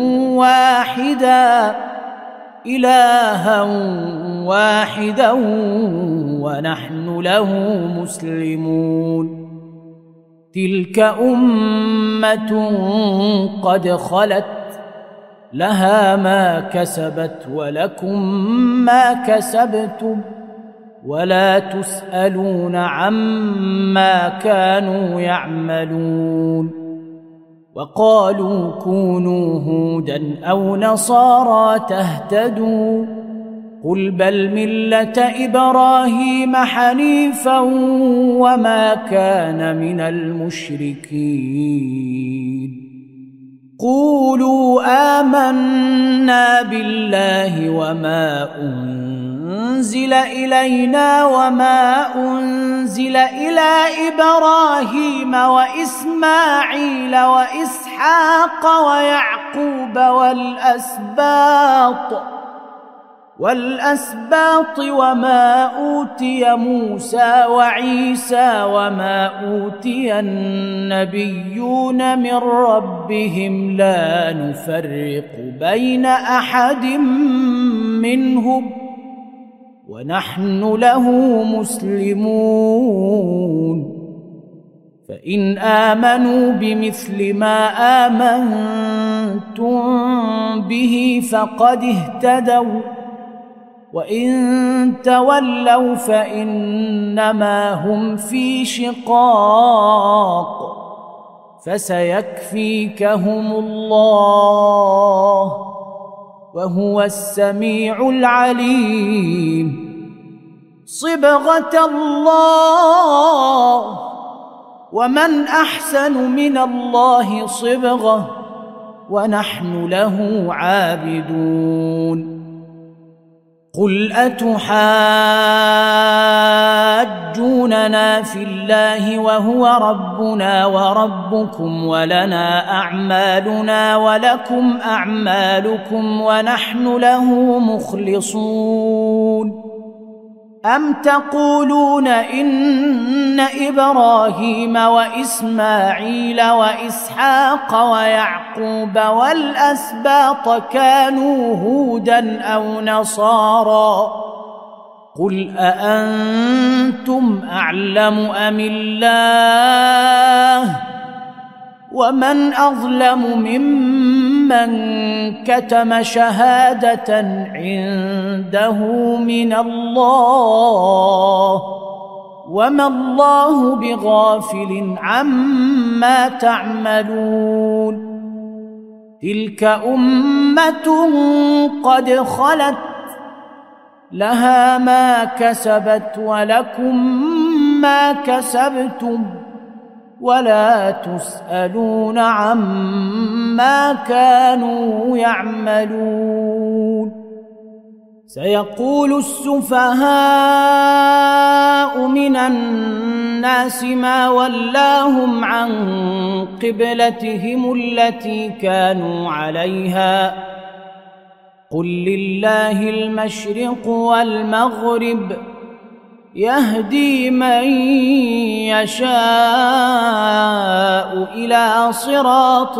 واحدا إلها واحدا ونحن له مسلمون. تلك أمة قد خلت لها ما كسبت ولكم ما كسبتم ولا تسألون عما كانوا يعملون. وقالوا كونوا هودا أو نصارى تهتدوا قل بل ملة إبراهيم حنيفا وما كان من المشركين. قولوا آمنا بالله وما أنزل إلينا وما أنزل إلى إبراهيم وإسماعيل وإسحاق ويعقوب والأسباط والأسباط وما أوتي موسى وعيسى وما أوتي النبيون من ربهم لا نفرق بين أحد منهم ونحن له مسلمون. فإن آمنوا بمثل ما آمنتم به فقد اهتدوا وإن تولوا فإنما هم في شقاق فسيكفيكهم الله وهو السميع العليم. صبغة الله ومن أحسن من الله صبغة ونحن له عابدون. قل أتحاجوننا في الله وهو ربنا وربكم ولنا أعمالنا ولكم أعمالكم ونحن له مخلصون. أم تقولون إن إبراهيم وإسماعيل وإسحاق ويعقوب والأسباط كانوا هودا أو نصارى؟ قل أأنتم أعلم أم الله؟ ومن أظلم ممن كتم شهادة عنده من الله وما الله بغافل عما تعملون. تلك أمة قد خلت لها ما كسبت ولكم ما كسبتم ولا تسألون عما كانوا يعملون. سيقول السفهاء من الناس ما ولاهم عن قبلتهم التي كانوا عليها قل لله المشرق والمغرب يهدي من يشاء إلى صراط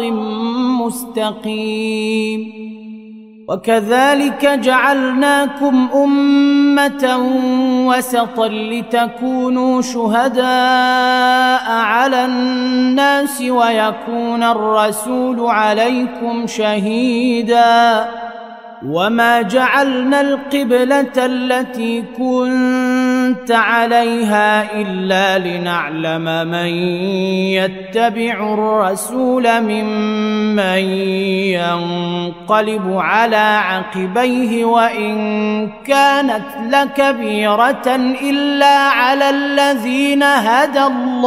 مستقيم. وكذلك جعلناكم أمة وسطا لتكونوا شهداء على الناس ويكون الرسول عليكم شهيدا. وما جعلنا القبلة التي كنت عليها إلا لنعلم من يتبع الرسول ممن ينقلب على عقبيه وإن كانت لكبيرة إلا على الذين هدى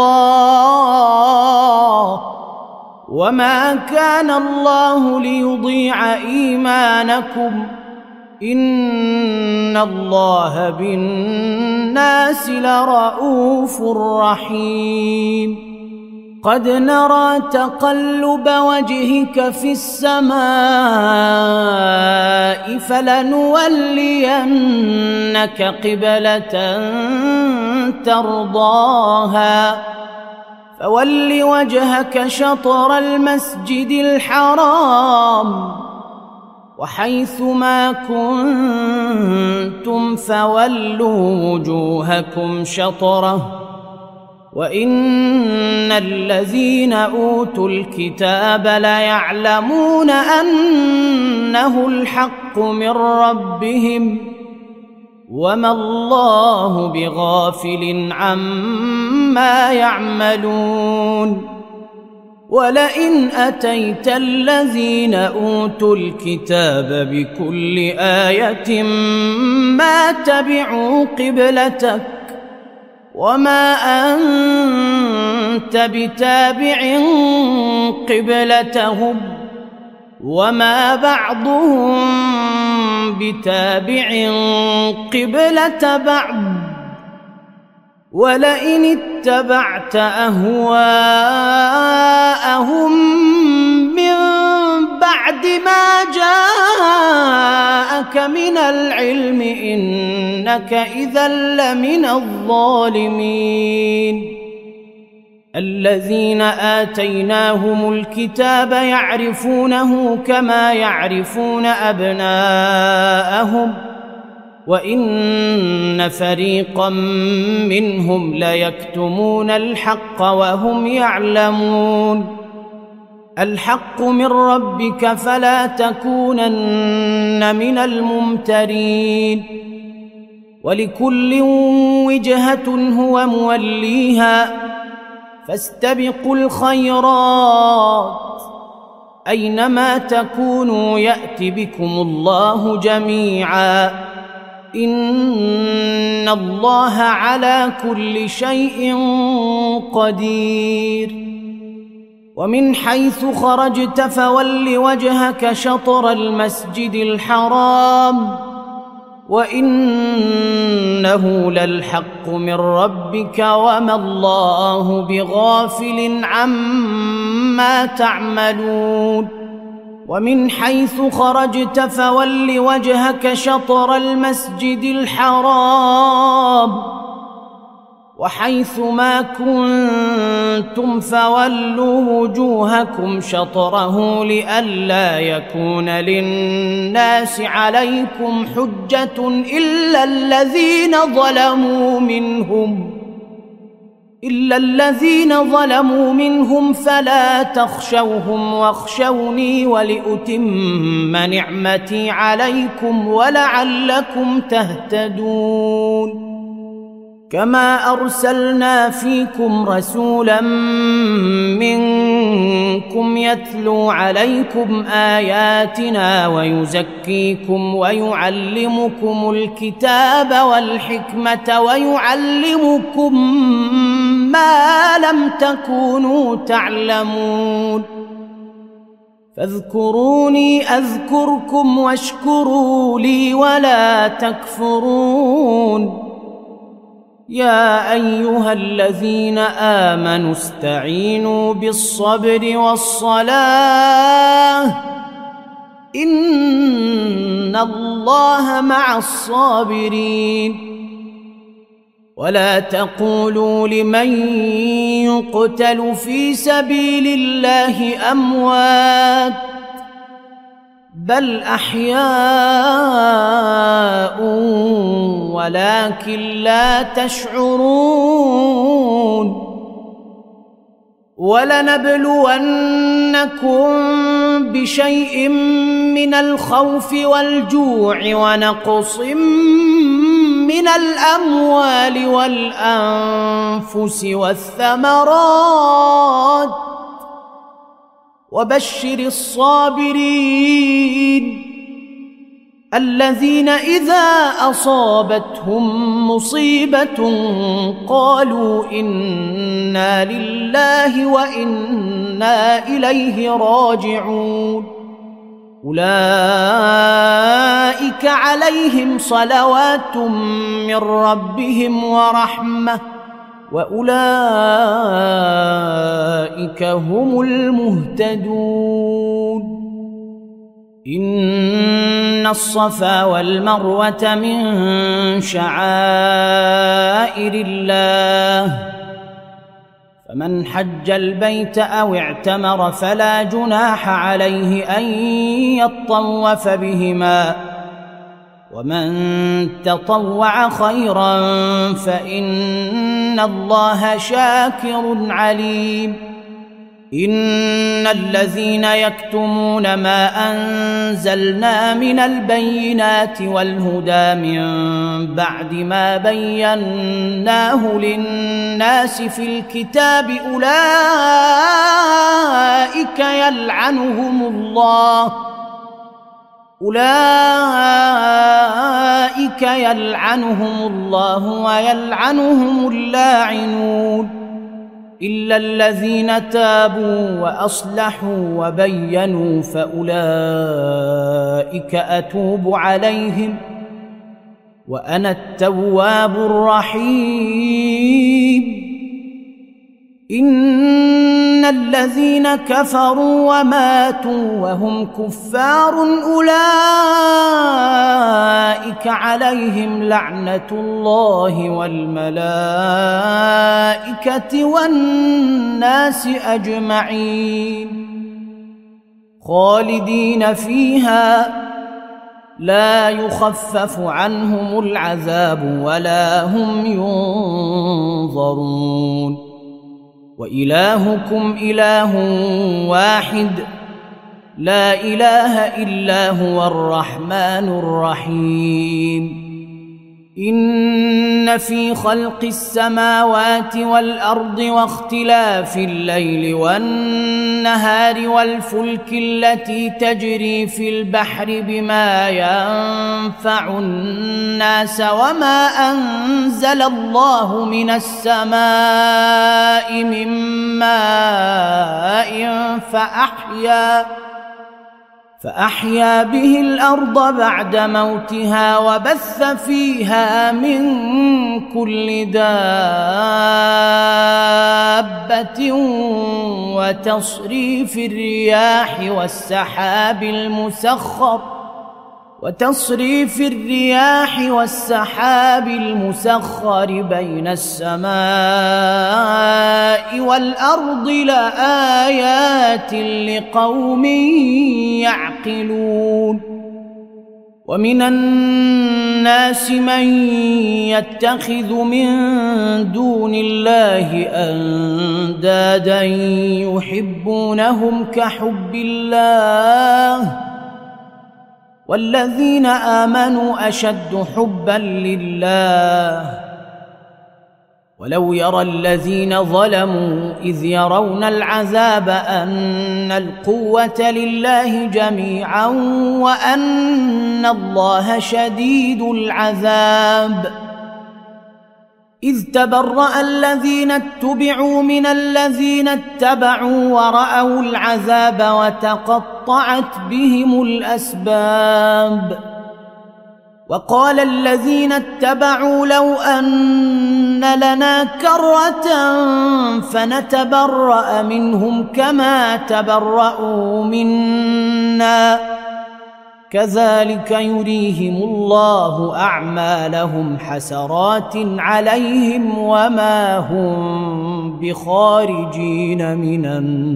الله وما كان الله ليضيع إيمانكم إن الله بالناس لرؤوف رحيم. قد نرى تقلب وجهك في السماء فلنولينك قبلة ترضاها فول وجهك شطر المسجد الحرام وحيث ما كنتم فولوا وجوهكم شطره وإن الذين أوتوا الكتاب ليعلمون أنه الحق من ربهم وما الله بغافل عما يعملون. ولئن أتيت الذين أوتوا الكتاب بكل آية ما تبعوا قبلتك وما أنت بتابع قبلتهم وما بعضهم بتابع قبلة بعض ولئن اتبعت أهواءهم من بعد ما جاءك من العلم إنك إذا لمن الظالمين. الذين آتيناهم الكتاب يعرفونه كما يعرفون أبناءهم وإن فريقا منهم ليكتمون الحق وهم يعلمون. الحق من ربك فلا تكونن من الممترين. ولكل وجهة هو موليها فاستبقوا الخيرات أينما تكونوا يأت بكم الله جميعا إن الله على كل شيء قدير ومن حيث خرجت فول وجهك شطر المسجد الحرام وإنه للحق من ربك وما الله بغافل عما تعملون ومن حيث خرجت فول وجهك شطر المسجد الحرام وحيث ما كنتم فولوا وجوهكم شطره لئلا يكون للناس عليكم حجة إلا الذين ظلموا منهم إلا الذين ظلموا منهم فلا تخشوهم واخشوني ولأتم نعمتي عليكم ولعلكم تهتدون كما أرسلنا فيكم رسولا منكم يتلو عليكم آياتنا ويزكيكم ويعلمكم الكتاب والحكمة ويعلمكم ما لم تكونوا تعلمون فاذكروني أذكركم واشكروا لي ولا تكفرون يا أيها الذين آمنوا استعينوا بالصبر والصلاة إن الله مع الصابرين ولا تقولوا لمن يقتل في سبيل الله أموات بل أحياء ولكن لا تشعرون ولنبلونكم بشيء من الخوف والجوع ونقص من الأموال والأنفس والثمرات وبشر الصابرين الذين إذا أصابتهم مصيبة قالوا إنا لله وإنا إليه راجعون أولئك عليهم صلوات من ربهم ورحمة وأولئك هم المهتدون إن الصفا والمروة من شعائر الله فمن حج البيت أو اعتمر فلا جناح عليه أن يطوف بهما ومن تطوع خيرا فإن الله شاكر عليم إن الذين يكتمون ما أنزلنا من البينات والهدى من بعد ما بيناه للناس في الكتاب أولئك يلعنهم الله أولئك يلعنهم الله ويلعنهم اللاعنون إلا الذين تابوا وأصلحوا وبينوا فأولئك أتوب عليهم وأنا التواب الرحيم إن الذين كفروا وماتوا وهم كفار أولئك عليهم لعنة الله والملائكة والناس أجمعين خالدين فيها لا يخفف عنهم العذاب ولا هم ينظرون وإلهكم إله واحد لا إله إلا هو الرحمن الرحيم إن في خلق السماوات والأرض واختلاف الليل والنهار والفلك التي تجري في البحر بما ينفع الناس وما أنزل الله من السماء من ماء فأحيا فأحيا به الأرض بعد موتها وبث فيها من كل دابة وتصريف الرياح والسحاب المسخر وتصريف الرياح والسحاب المسخر بين السماء والأرض لآيات لقوم يعقلون ومن الناس من يتخذ من دون الله أندادا يحبونهم كحب الله والذين آمنوا أشد حبا لله ولو يرى الذين ظلموا إذ يرون العذاب أن القوة لله جميعا وأن الله شديد العذاب إذ تبرأ الذين اتبعوا من الذين اتبعوا ورأوا العذاب وتقطعت بهم الأسباب وقال الذين اتبعوا لو أن لنا كرة فنتبرأ منهم كما تبرأوا منا كذلك يريهم الله أعمالهم حسرات عليهم وما هم بخارجين من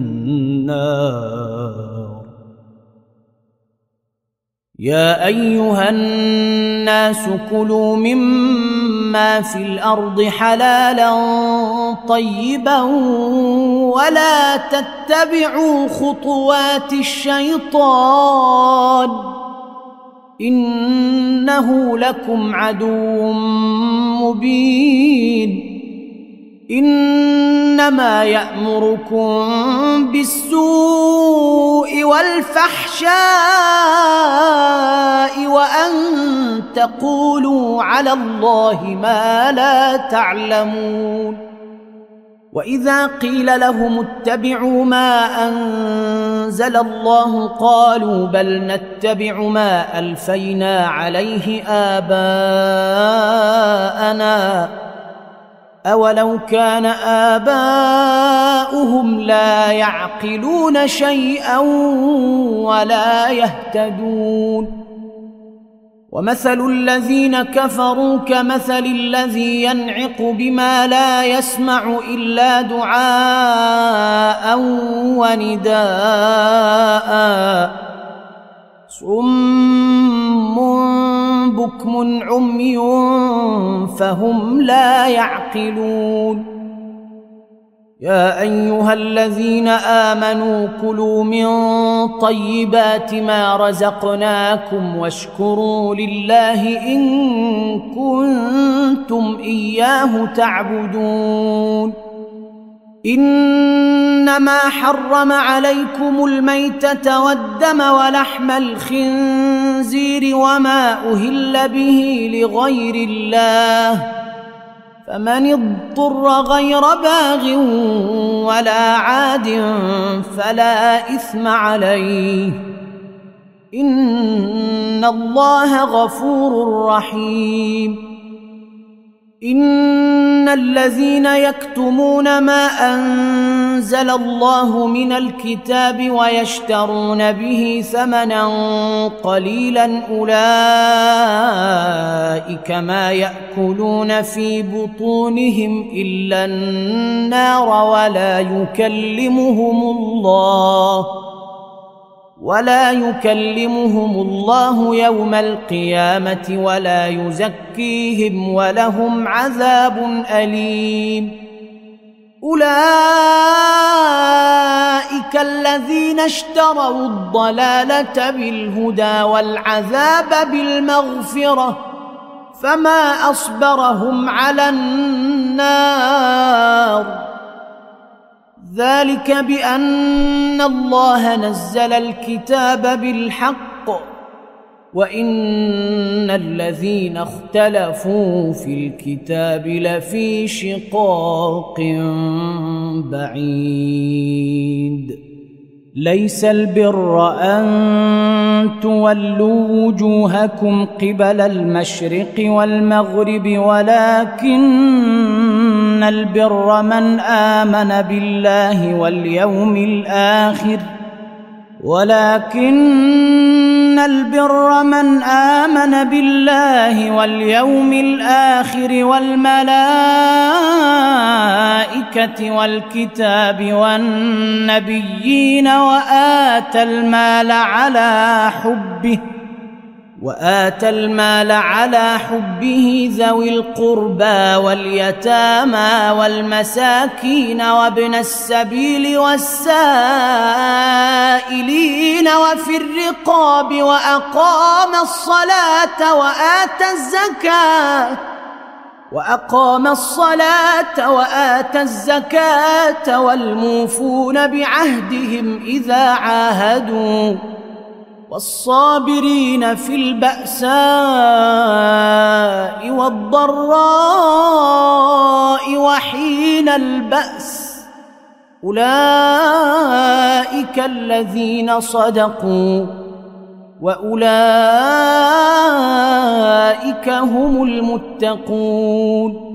النار يا أيها الناس كلوا مما في الأرض حلالا طيبا ولا تتبعوا خطوات الشيطان إنه لكم عدو مبين إنما يأمركم بالسوء والفحشاء وأن تقولوا على الله ما لا تعلمون وإذا قيل لهم اتبعوا ما أنزل الله قالوا بل نتبع ما ألفينا عليه آباءنا أولو كان آباؤهم لا يعقلون شيئا ولا يهتدون ومثل الذين كفروا كمثل الذي ينعق بما لا يسمع إلا دعاء ونداء صم بكم عمي فهم لا يعقلون يا أيها الذين آمنوا كلوا من طيبات ما رزقناكم واشكروا لله إن كنتم إياه تعبدون إنما حرم عليكم الميتة والدم ولحم الخنزير وما أهل به لغير الله فمن اضطر غير باغ ولا عاد فلا إثم عليه إن الله غفور رحيم إن الذين يكتمون ما أنزل الله من الكتاب ويشترون به ثمنا قليلا أولئك ما يأكلون في بطونهم إلا النار ولا يكلمهم الله ولا يكلمهم الله يوم القيامة ولا يزكيهم ولهم عذاب أليم أولئك الذين اشتروا الضلالة بالهدى والعذاب بالمغفرة فما أصبرهم على النار ذلك بأن الله نزل الكتاب بالحق وإن الذين اختلفوا في الكتاب لفي شقاق بعيد ليس البر أن تولوا وجوهكم قبل المشرق والمغرب ولكن البر من آمن بالله واليوم الآخر ولكن البر من آمن بالله واليوم الآخر والملائكة والكتاب والنبيين وآتى المال على حبه وآتى المال على حبه ذوي القربى واليتامى والمساكين وابن السبيل والسائلين وفي الرقاب وأقام الصلاة وآتى الزكاة وأقام الصلاة وآتى الزكاة والموفون بعهدهم إذا عاهدوا والصابرين في البأساء والضراء وحين البأس أولئك الذين صدقوا وأولئك هم المتقون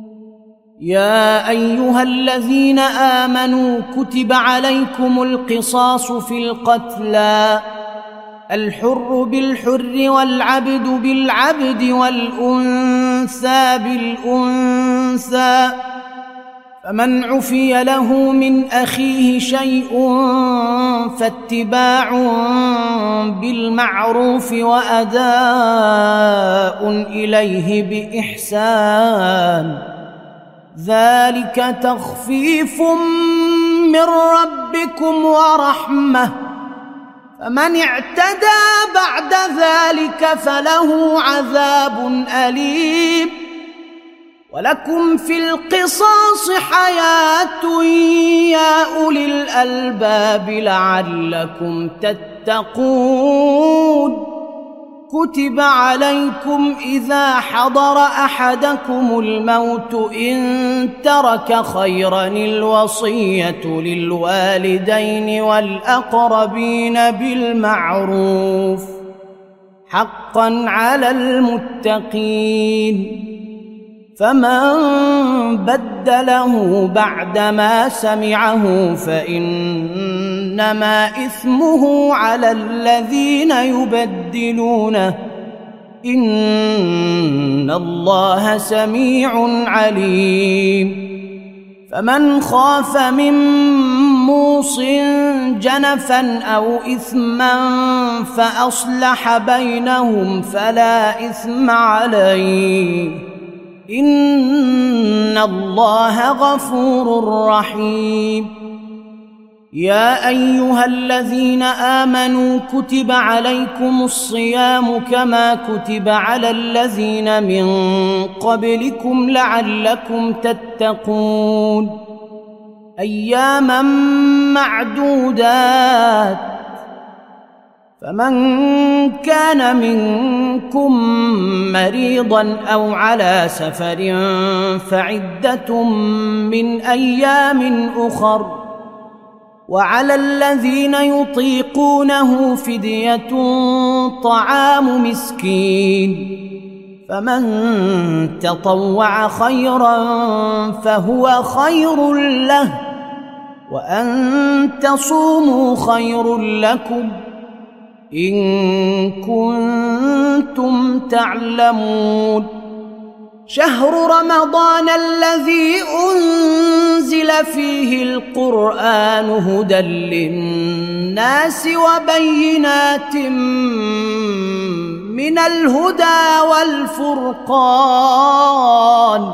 يا أيها الذين آمنوا كتب عليكم القصاص في القتلى الحر بالحر والعبد بالعبد والأنثى بالأنثى فمن عفي له من أخيه شيء فاتباع بالمعروف وأداء إليه بإحسان ذلك تخفيف من ربكم ورحمة فمن اعتدى بعد ذلك فله عذاب أليم ولكم في القصاص حياة يا أولي الألباب لعلكم تتقون كتب عليكم إذا حضر أحدكم الموت إن ترك خيرا الوصية للوالدين والأقربين بالمعروف حقا على المتقين فمن بدله بعدما سمعه فإنما إثمه على الذين يبدلونه إن الله سميع عليم فمن خاف من موص جنفا أو إثما فأصلح بينهم فلا إثم عليه إن الله غفور رحيم يا أيها الذين آمنوا كتب عليكم الصيام كما كتب على الذين من قبلكم لعلكم تتقون أياما معدودات فمن كان منكم مريضا أو على سفر فعدة من أيام أخر وعلى الذين يطيقونه فدية طعام مسكين فمن تطوع خيرا فهو خير له وأن تصوموا خير لكم إن كنتم تعلمون شهر رمضان الذي أنزل فيه القرآن هدى للناس وبينات من الهدى والفرقان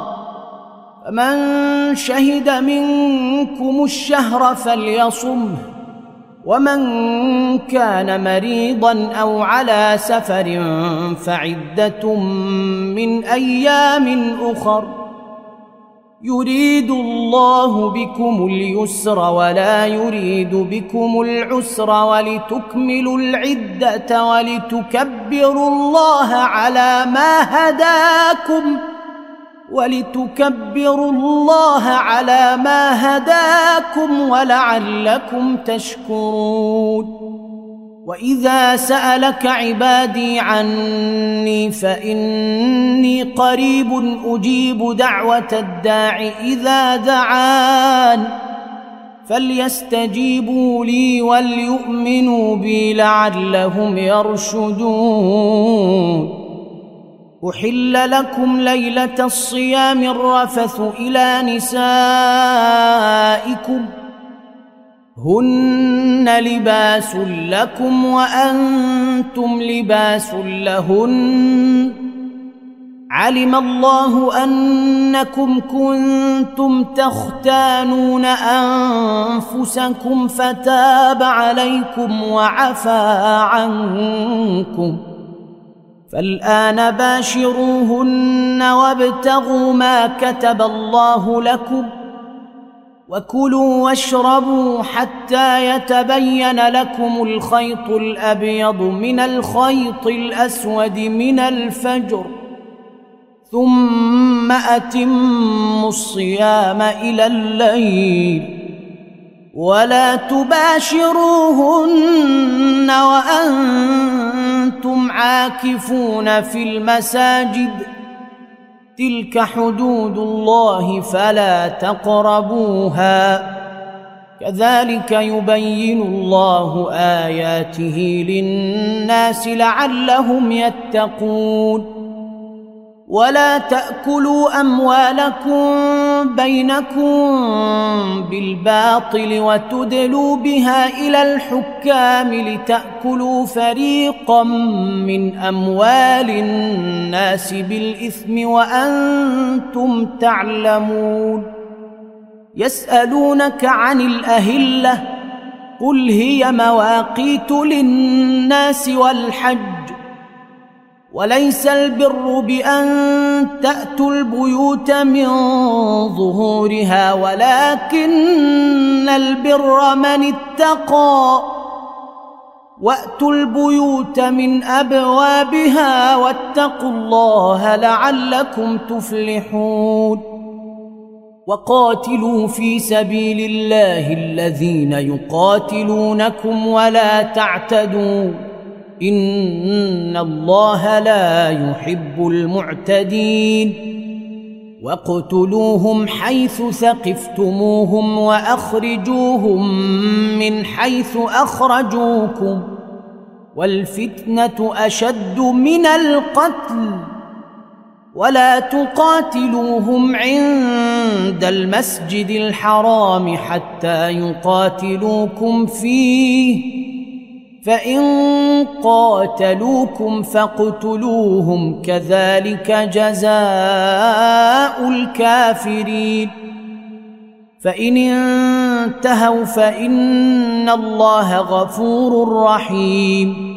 فمن شهد منكم الشهر فليصمه ومن كان مريضا أو على سفر فعدة من أيام أخر يريد الله بكم اليسر ولا يريد بكم العسر ولتكملوا العدة ولتكبروا الله على ما هداكم ولتكبروا الله على ما هداكم ولعلكم تشكرون. وإذا سألك عبادي عني فإني قريب أجيب دعوة الداع إذا دعان فليستجيبوا لي وليؤمنوا بي لعلهم يرشدون. أحل لكم ليلة الصيام الرفث إلى نسائكم هن لباس لكم وأنتم لباس لهن علم الله أنكم كنتم تختانون أنفسكم فتاب عليكم وعفى عنكم فالآن باشروهن وابتغوا ما كتب الله لكم وكلوا واشربوا حتى يتبين لكم الخيط الأبيض من الخيط الأسود من الفجر ثم أتموا الصيام إلى الليل ولا تباشروهن وأنتم عاكفون في المساجد تلك حدود الله فلا تقربوها كذلك يبين الله آياته للناس لعلهم يتقون. ولا تأكلوا أموالكم بينكم بالباطل وتدلوا بها إلى الحكام لتأكلوا فريقا من أموال الناس بالإثم وأنتم تعلمون. يسألونك عن الأهلة قل هي مواقيت للناس والحج وليس البر بأن تأتوا البيوت من ظهورها ولكن البر من اتقى وأتوا البيوت من أبوابها واتقوا الله لعلكم تفلحون. وقاتلوا في سبيل الله الذين يقاتلونكم ولا تعتدوا إن الله لا يحب المعتدين. واقتلوهم حيث ثقفتموهم وأخرجوهم من حيث أخرجوكم والفتنة أشد من القتل ولا تقاتلوهم عند المسجد الحرام حتى يقاتلوكم فيه فإن قاتلوكم فاقتلوهم كذلك جزاء الكافرين. فإن انتهوا فإن الله غفور رحيم.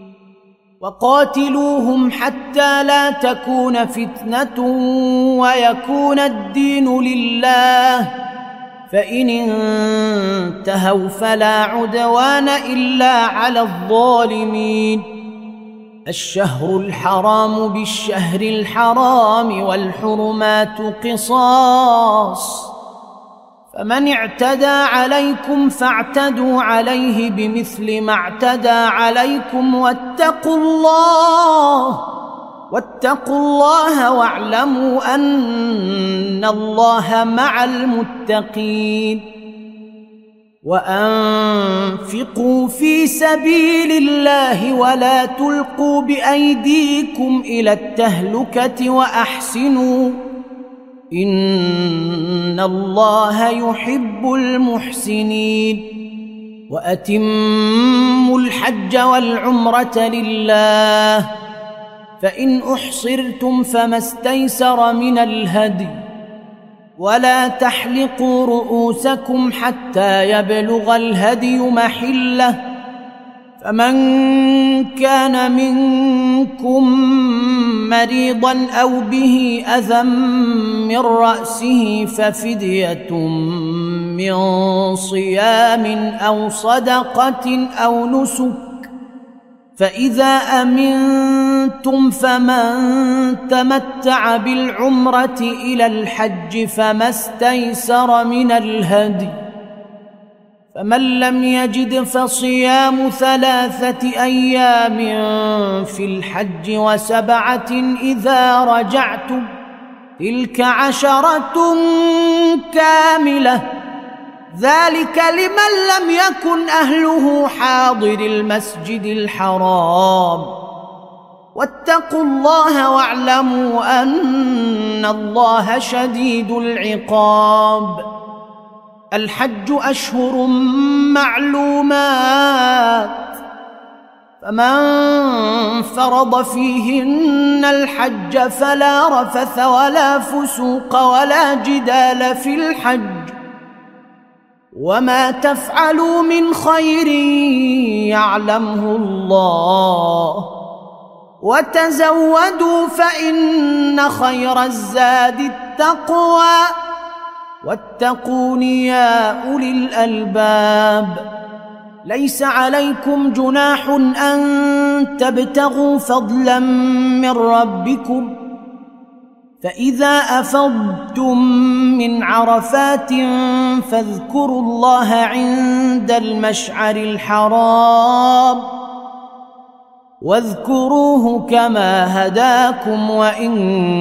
وقاتلوهم حتى لا تكون فتنة ويكون الدين لله فإن انتهوا فلا عدوان إلا على الظالمين. الشهر الحرام بالشهر الحرام والحرمات قصاص فمن اعتدى عليكم فاعتدوا عليه بمثل ما اعتدى عليكم واتقوا الله واتقوا الله واعلموا أن الله مع المتقين. وأنفقوا في سبيل الله ولا تلقوا بأيديكم إلى التهلكة وأحسنوا إن الله يحب المحسنين. وأتموا الحج والعمرة لله فإن أحصرتم فما استيسر من الهدي ولا تحلقوا رؤوسكم حتى يبلغ الهدي محله، فمن كان منكم مريضا أو به أذى من رأسه ففدية من صيام أو صدقة أو نسك، فإذا أمنتم فمن تمتع بالعمرة إلى الحج فما استيسر من الهدي، فمن لم يجد فصيام ثلاثة أيام في الحج وسبعة إذا رجعتم، تلك عشرة كاملة، ذلك لمن لم يكن أهله حاضر المسجد الحرام. واتقوا الله واعلموا أن الله شديد العقاب. الحج أشهر معلومات، فمن فرض فيهن الحج فلا رفث ولا فسوق ولا جدال في الحج، وما تفعلوا من خير يعلمه الله، وتزودوا فإن خير الزاد التقوى، واتقون يا أولي الألباب. ليس عليكم جناح أن تبتغوا فضلا من ربكم، فإذا أفضتم من عرفات فاذكروا الله عند المشعر الحرام، واذكروه كما هداكم وإن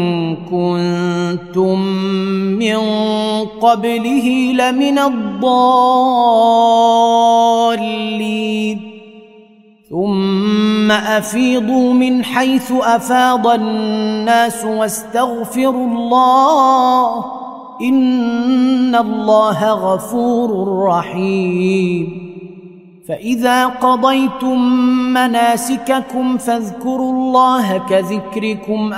كنتم من قبله لمن الضالين. ثم أفيضوا من حيث أفاض الناس واستغفروا الله، إن الله غفور رحيم. فإذا قضيتم مناسككم فاذكروا الله كذكركم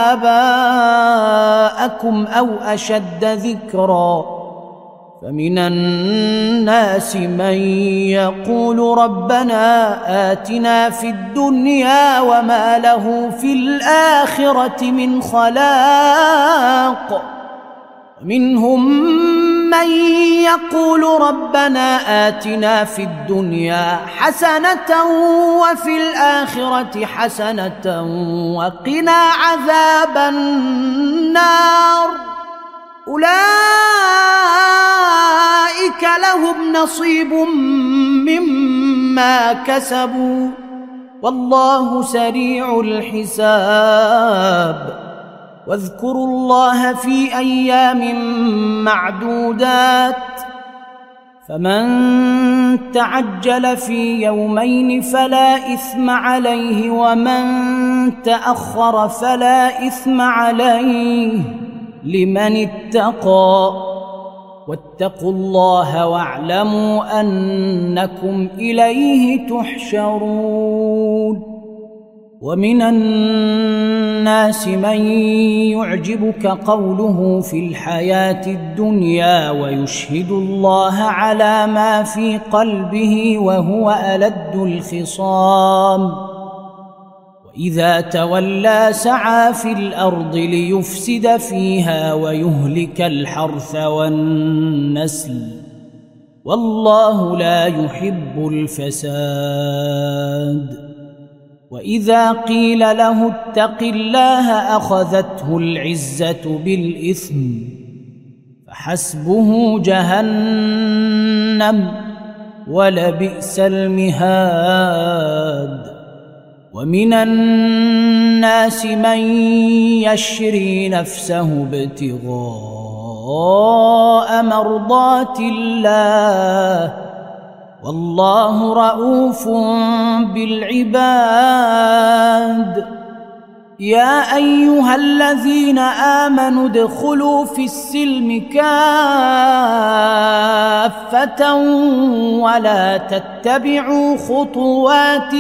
آباءكم أو أشد ذكرا، فمن الناس من يقول ربنا آتنا في الدنيا وما له في الآخرة من خلاق، ومنهم من يقول ربنا آتنا في الدنيا حسنة وفي الآخرة حسنة وقنا عذاب النار. أولئك لهم نصيب مما كسبوا والله سريع الحساب. واذكروا الله في أيام معدودات، فمن تعجل في يومين فلا إثم عليه ومن تأخر فلا إثم عليه لمن اتقى. واتقوا الله واعلموا أنكم إليه تحشرون. ومن الناس من يعجبك قوله في الحياة الدنيا ويشهد الله على ما في قلبه وهو ألد الخصام، وإذا تولى سعى في الأرض ليفسد فيها ويهلك الحرث والنسل، والله لا يحب الفساد. وإذا قيل له اتق الله أخذته العزة بالإثم فحسبه جهنم ولبئس المهاد. ومن الناس من يشري نفسه ابتغاء مرضات الله والله رؤوف بالعباد. يا أيها الذين آمنوا ادخلوا في السلم كافة ولا تتبعوا خطوات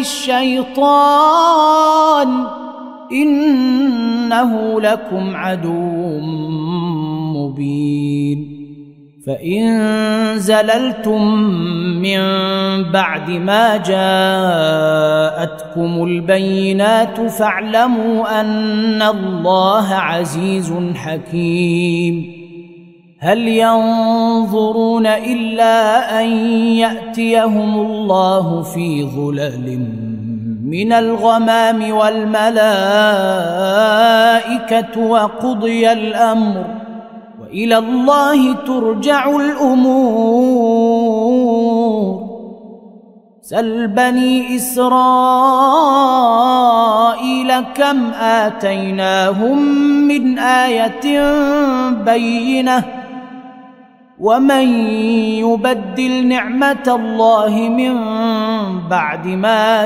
الشيطان إنه لكم عدو مبين. فإن زللتم من بعد ما جاءتكم البينات فاعلموا أن الله عزيز حكيم. هل ينظرون إلا أن يأتيهم الله في ظلل من الغمام والملائكة وقضي الأمر وإلى الله ترجع الأمور. سل بني إسرائيل كم آتيناهم من آية بينة ومن يبدل نعمة الله من بعد ما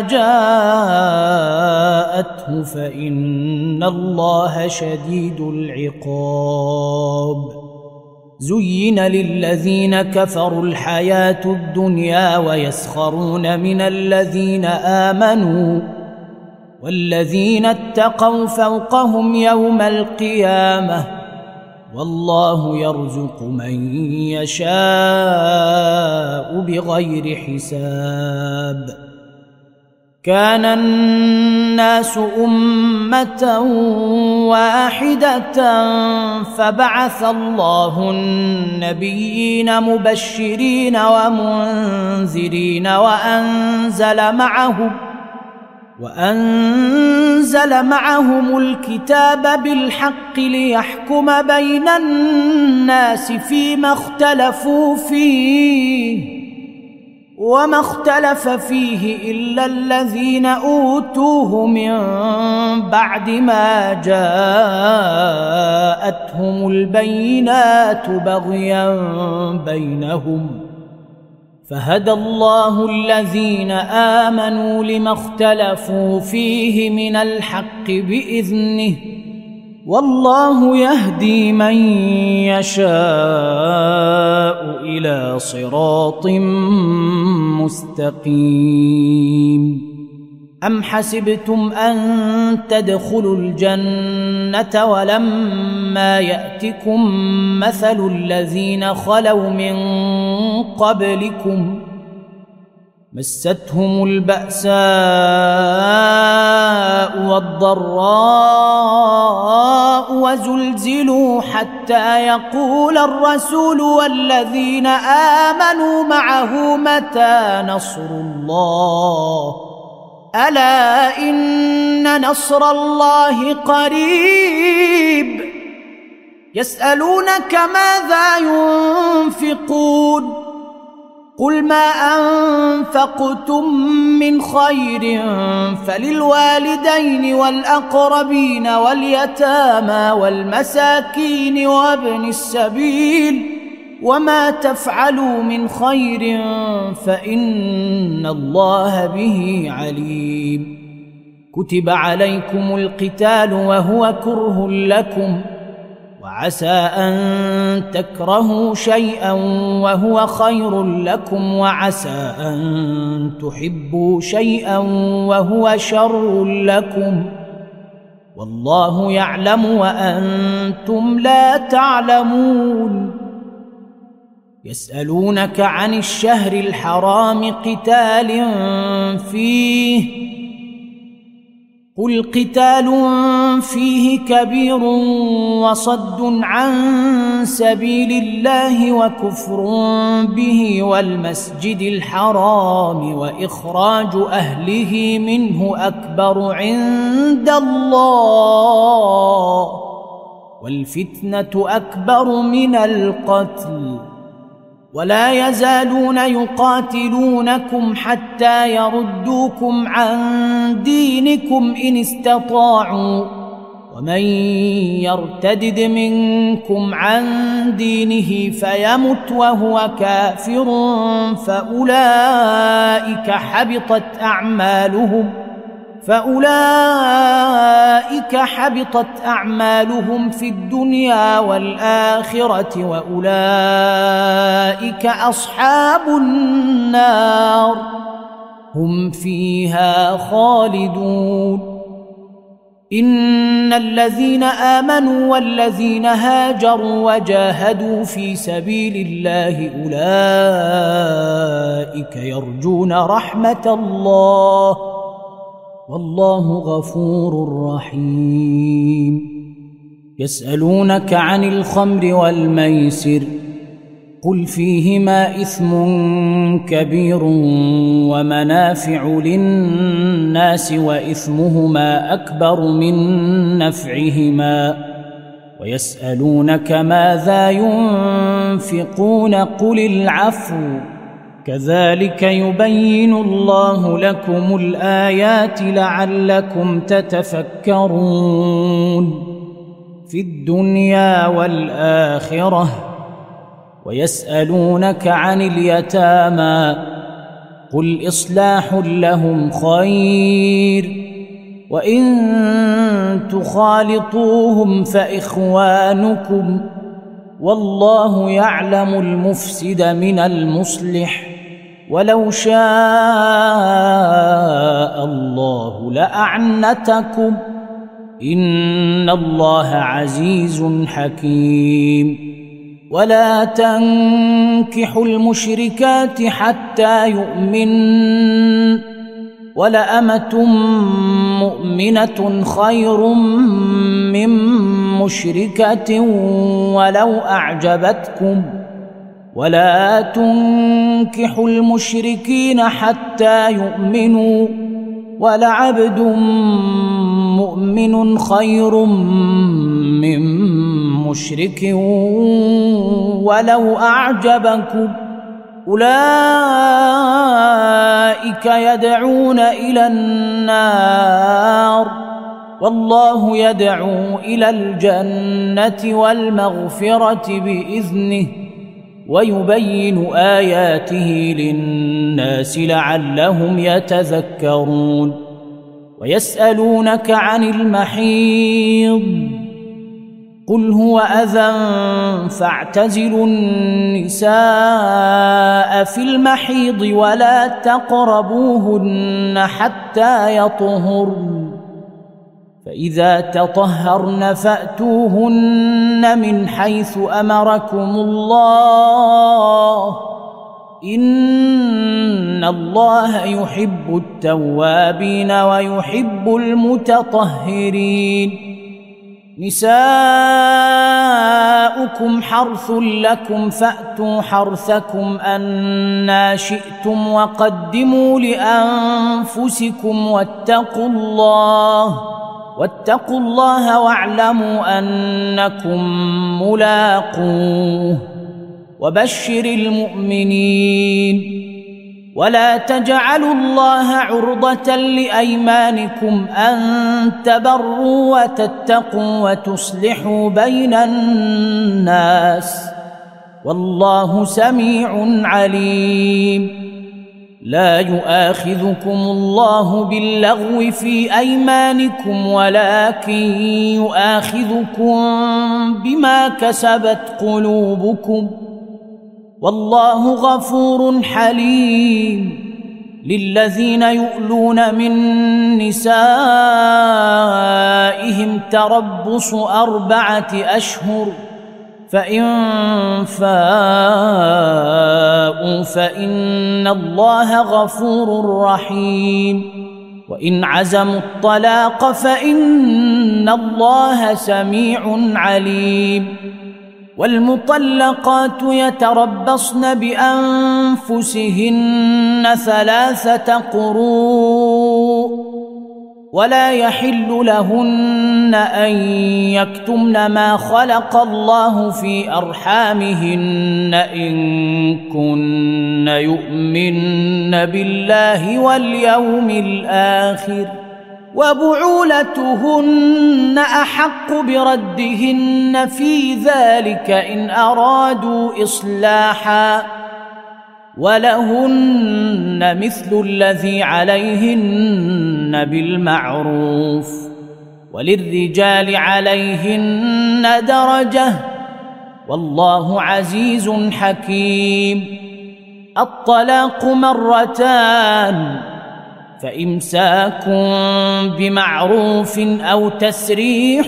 جاءته فإن الله شديد العقاب. زين للذين كفروا الحياة الدنيا ويسخرون من الذين آمنوا والذين اتقوا فوقهم يوم القيامة والله يرزق من يشاء بغير حساب. كان الناس أمة واحدة فبعث الله النبيين مبشرين ومنذرين وأنزل معهم وأنزل معهم الكتاب بالحق ليحكم بين الناس فيما اختلفوا فيه وما اختلف فيه إلا الذين أوتوه من بعد ما جاءتهم البينات بغيا بينهم فهدى الله الذين آمنوا لما اختلفوا فيه من الحق بإذنه والله يهدي من يشاء إلى صراط مستقيم. أم حسبتم أن تدخلوا الجنة ولما يأتكم مثل الذين خلوا من قبلكم مستهم البأساء والضراء وزلزلوا حتى يقول الرسول والذين آمنوا معه متى نصر الله ألا إن نصر الله قريب. يسألونك ماذا ينفقون قل ما أنفقتم من خير فللوالدين والأقربين واليتامى والمساكين وابن السبيل وما تفعلوا من خير فإن الله به عليم. كتب عليكم القتال وهو كره لكم وعسى أن تكرهوا شيئا وهو خير لكم وعسى أن تحبوا شيئا وهو شر لكم والله يعلم وأنتم لا تعلمون. يسألونك عن الشهر الحرام قتال فيه قل قتال فيه كبير وصد عن سبيل الله وكفر به والمسجد الحرام وإخراج أهله منه أكبر عند الله والفتنة أكبر من القتل ولا يزالون يقاتلونكم حتى يردوكم عن دينكم إن استطاعوا ومن يرتدد منكم عن دينه فيمت وهو كافر فأولئك حبطت أعمالهم فأولئك حبطت أعمالهم في الدنيا والآخرة وأولئك أصحاب النار هم فيها خالدون. إن الذين آمنوا والذين هاجروا وجاهدوا في سبيل الله أولئك يرجون رحمة الله والله غفور رحيم. يسألونك عن الخمر والميسر قل فيهما إثم كبير ومنافع للناس وإثمهما أكبر من نفعهما ويسألونك ماذا ينفقون قل العفو كذلك يبين الله لكم الآيات لعلكم تتفكرون في الدنيا والآخرة. ويسألونك عن اليتامى قل إصلاح لهم خير وإن تخالطوهم فإخوانكم والله يعلم المفسد من المصلح ولو شاء الله لأعنتكم إن الله عزيز حكيم. ولا تنكحوا المشركات حتى يؤمن ولأمة مؤمنة خير من مشركة ولو أعجبتكم ولا تنكحوا المشركين حتى يؤمنوا ولعبد مؤمن خير من مشرك ولو أعجبكم أولئك يدعون إلى النار والله يدعو إلى الجنة والمغفرة بإذنه ويبين آياته للناس لعلهم يتذكرون. ويسألونك عن المحيض قل هو أذى فاعتزلوا النساء في المحيض ولا تقربوهن حتى يطهرن فإذا تطهرن فأتوهن من حيث أمركم الله إن الله يحب التوابين ويحب المتطهرين. نساؤكم حرث لكم فأتوا حرثكم أنا شئتم وقدموا لأنفسكم واتقوا الله واتقوا الله واعلموا أنكم ملاقوه وبشر المؤمنين. ولا تجعلوا الله عرضة لأيمانكم أن تبروا وتتقوا وتصلحوا بين الناس والله سميع عليم. لا يؤاخذكم الله باللغو في أيمانكم ولكن يؤاخذكم بما كسبت قلوبكم والله غفور حليم. للذين يؤلون من نسائهم تربص أربعة أشهر فإن فاءوا فإن الله غفور رحيم. وإن عزموا الطلاق فإن الله سميع عليم. والمطلقات يتربصن بأنفسهن ثلاثة قروء ولا يحل لهن أن يكتمن ما خلق الله في أرحامهن إن كن يؤمن بالله واليوم الآخر وبعولتهن أحق بردهن في ذلك إن أرادوا إصلاحا ولهن مثل الذي عليهن بالمعروف وللرجال عليهن درجة والله عزيز حكيم. الطلاق مرتان فإمساك بمعروف أو تسريح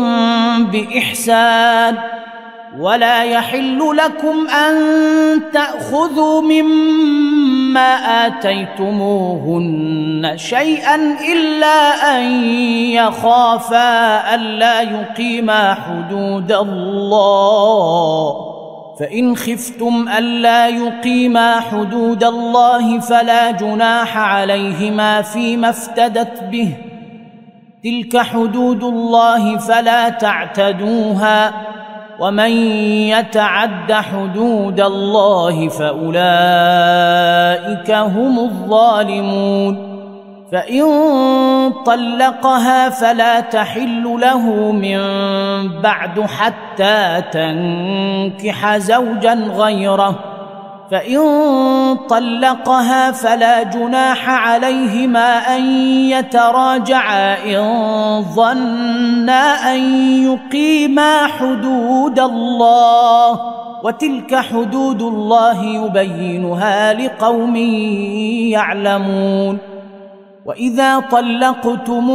بإحسان. ولا يحل لكم أن تأخذوا مما آتيتموهن شيئا إلا أن يخافا ألا يقيما حدود الله، فإن خفتم ألا يقيما حدود الله فلا جناح عليهما فيما افتدت به، تلك حدود الله فلا تعتدوها، ومن يتعد حدود الله فأولئك هم الظالمون. فإن طلقها فلا تحل له من بعد حتى تنكح زوجا غيره، فإن طلقها فلا جناح عليهما أن يتراجعا إن ظنا أن يقيما حدود الله، وتلك حدود الله يبينها لقوم يعلمون. وإذا طلقتم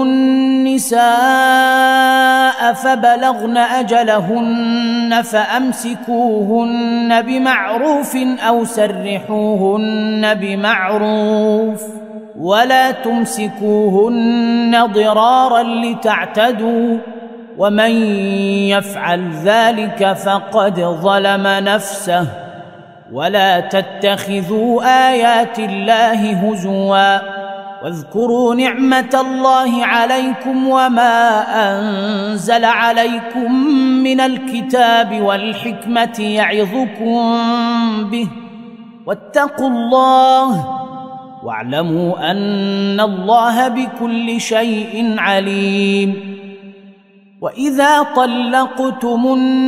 النساء فبلغن أجلهن فأمسكوهن بمعروف أو سرحوهن بمعروف، ولا تمسكوهن ضرارا لتعتدوا، ومن يفعل ذلك فقد ظلم نفسه. ولا تتخذوا آيات الله هزوا، واذكروا نعمة الله عليكم وما أنزل عليكم من الكتاب والحكمة يعظكم به، واتقوا الله واعلموا أن الله بكل شيء عليم. وإذا طلقتم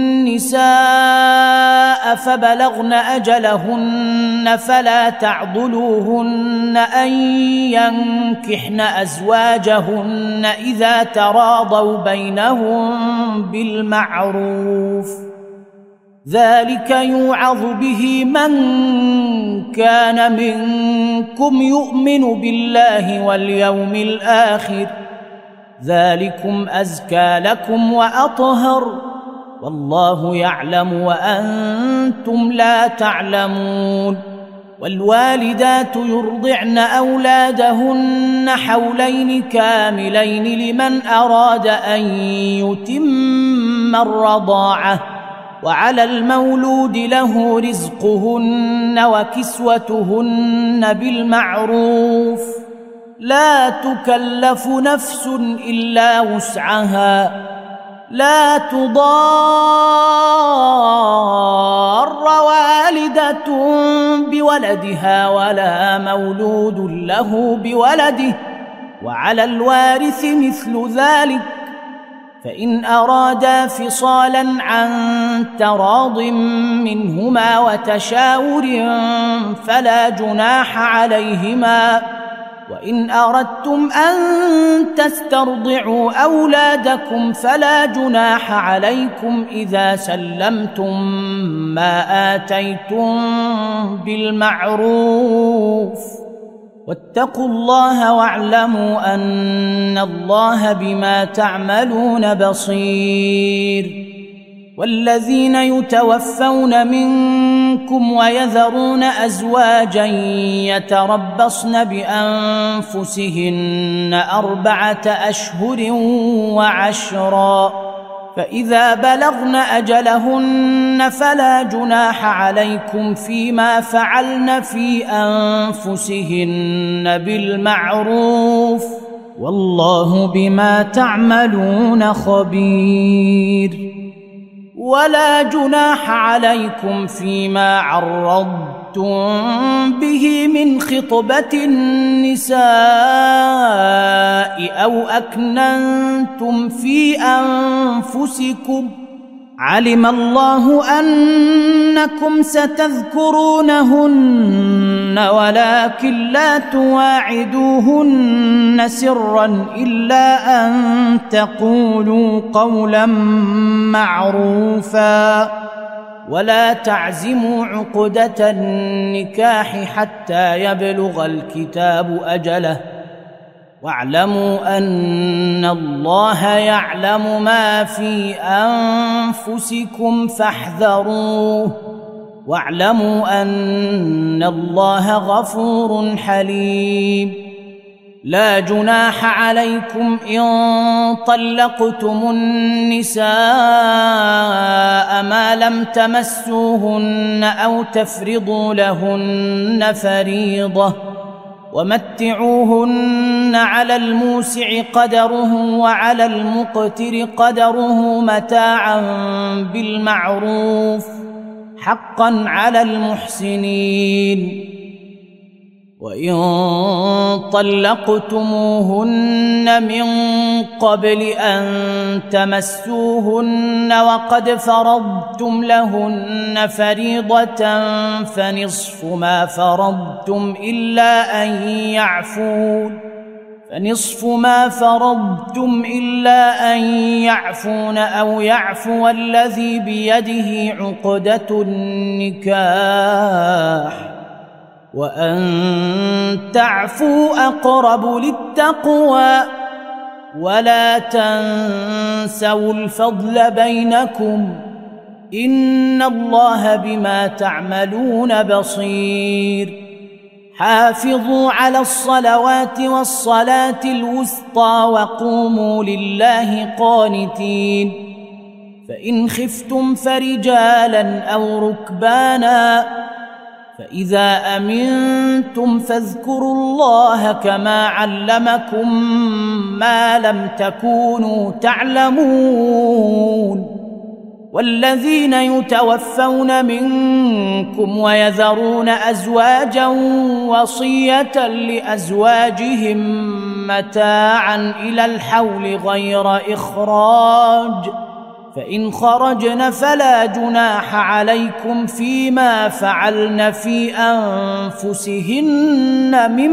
النساء فبلغن أجلهن فلا تعضلوهن أن ينكحن أزواجهن إذا تراضوا بينهم بالمعروف، ذلك يوعظ به من كان منكم يؤمن بالله واليوم الآخر، ذلكم أزكى لكم وأطهر، والله يعلم وأنتم لا تعلمون. والوالدات يرضعن أولادهن حولين كاملين لمن أراد أن يتم الرضاعة، وعلى المولود له رزقهن وكسوتهن بالمعروف، لا تكلف نفس إلا وسعها، لا تضار والدة بولدها ولا مولود له بولده، وعلى الوارث مثل ذلك، فإن أرادا فصالا عن تراض منهما وتشاور فلا جناح عليهما. وإن أردتم أن تسترضعوا أولادكم فلا جناح عليكم إذا سلمتم ما آتيتم بالمعروف، واتقوا الله واعلموا أن الله بما تعملون بصير. والذين يتوفون منكم ويذرون أزواجا يتربصن بأنفسهن أربعة أشهر وعشرا، فإذا بلغن أجلهن فلا جناح عليكم فيما فعلن في أنفسهن بالمعروف، والله بما تعملون خبير. ولا جناح عليكم فيما عرضتم به من خطبة النساء أو أكننتم في أنفسكم، علم الله أنكم ستذكرونهن ولكن لا تواعدوهن سرا إلا أن تقولوا قولا معروفا، ولا تعزموا عقدة النكاح حتى يبلغ الكتاب أجله، واعلموا أن الله يعلم ما في أنفسكم فاحذروه واعلموا أن الله غفور حليم لا جناح عليكم إن طلقتم النساء ما لم تمسوهن أو تفرضوا لهن فريضة ومتعوهن على الموسع قدره وعلى المقتر قدره متاعا بالمعروف حقا على المحسنين وإن طلقتموهن من قبل أن تمسوهن وقد فرضتم لهن فريضة فنصف ما فرضتم إلا أن يعفون فنصف ما فرضتم إلا أن يعفون أو يعفو الذي بيده عقدة النكاح وأن تعفوا أقرب للتقوى ولا تنسوا الفضل بينكم إن الله بما تعملون بصير حافظوا على الصلوات والصلاة الوسطى وقوموا لله قانتين فإن خفتم فرجالا أو ركبانا فإذا أمنتم فاذكروا الله كما علمكم ما لم تكونوا تعلمون والذين يتوفون منكم ويذرون أزواجا وصية لأزواجهم متاعا إلى الحول غير إخراج فإن خرجن فلا جناح عليكم فيما فعلن في أنفسهن من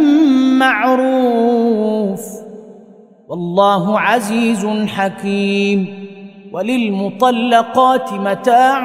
معروف والله عزيز حكيم وللمطلقات متاع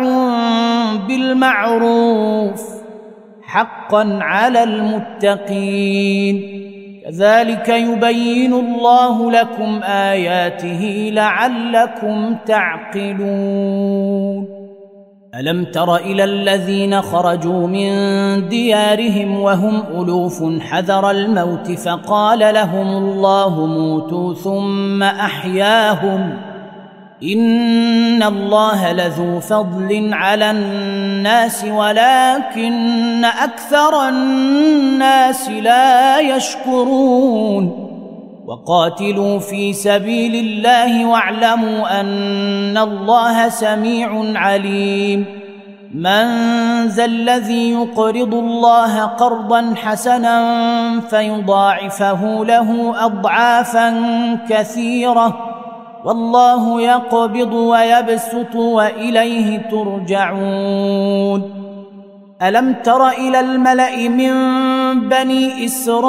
بالمعروف حقا على المتقين كذلك يبين الله لكم آياته لعلكم تعقلون ألم تر إلى الذين خرجوا من ديارهم وهم ألوف حذر الموت فقال لهم الله موتوا ثم أحياهم إن الله لذو فضل على الناس ولكن أكثر الناس لا يشكرون وقاتلوا في سبيل الله واعلموا أن الله سميع عليم من ذا الذي يقرض الله قرضا حسنا فيضاعفه له أضعافا كثيرة والله يقبض ويبسط وإليه ترجعون ألم تر إلى الملأ من بني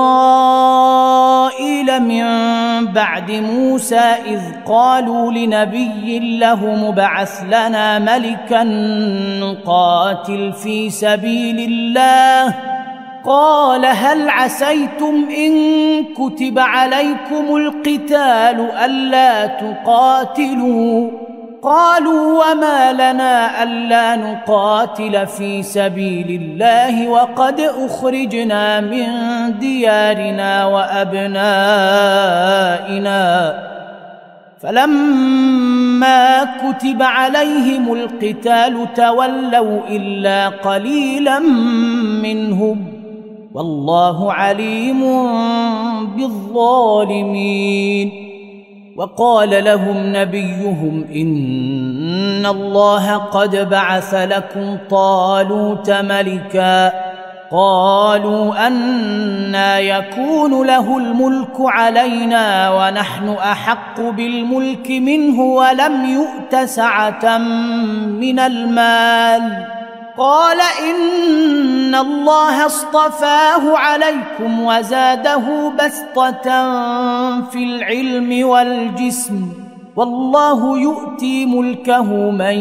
إسرائيل من بعد موسى إذ قالوا لنبي له مبعث لنا ملكا نقاتل في سبيل الله قال هل عسيتم إن كتب عليكم القتال ألا تقاتلوا قالوا وما لنا ألا نقاتل في سبيل الله وقد أخرجنا من ديارنا وأبنائنا فلما كتب عليهم القتال تولوا إلا قليلا منهم والله عليم بالظالمين وقال لهم نبيهم إن الله قد بعث لكم طالوت ملكا قالوا أنى يكون له الملك علينا ونحن أحق بالملك منه ولم يؤت سعة من المال قال إن الله اصطفاه عليكم وزاده بسطة في العلم والجسم والله يؤتي ملكه من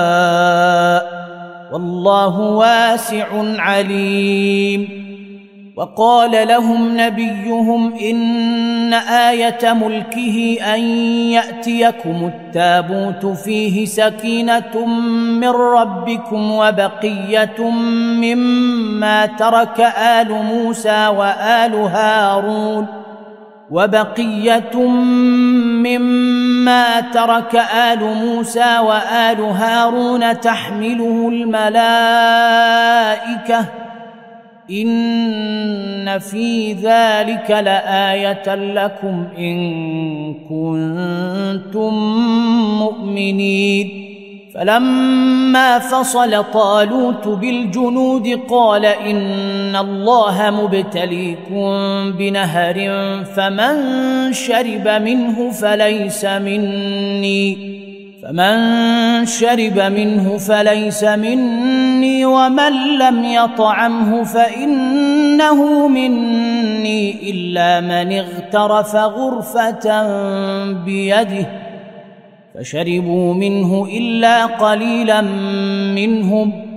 يشاء والله واسع عليم وقال لهم نبيهم إن آية ملكه أن يأتيكم التابوت فيه سكينة من ربكم وبقية مما ترك آل موسى وآل هارون وبقية مما ترك آل موسى وآل هارون تحمله الملائكة إن في ذلك لآية لكم إن كنتم مؤمنين فلما فصل طالوت بالجنود قال إن الله مبتليكم بنهر فمن شرب منه فليس مني فمن شرب منه فليس مني ومن لم يطعمه فإنه مني إلا من اغترف غرفة بيده فشربوا منه إلا قليلا منهم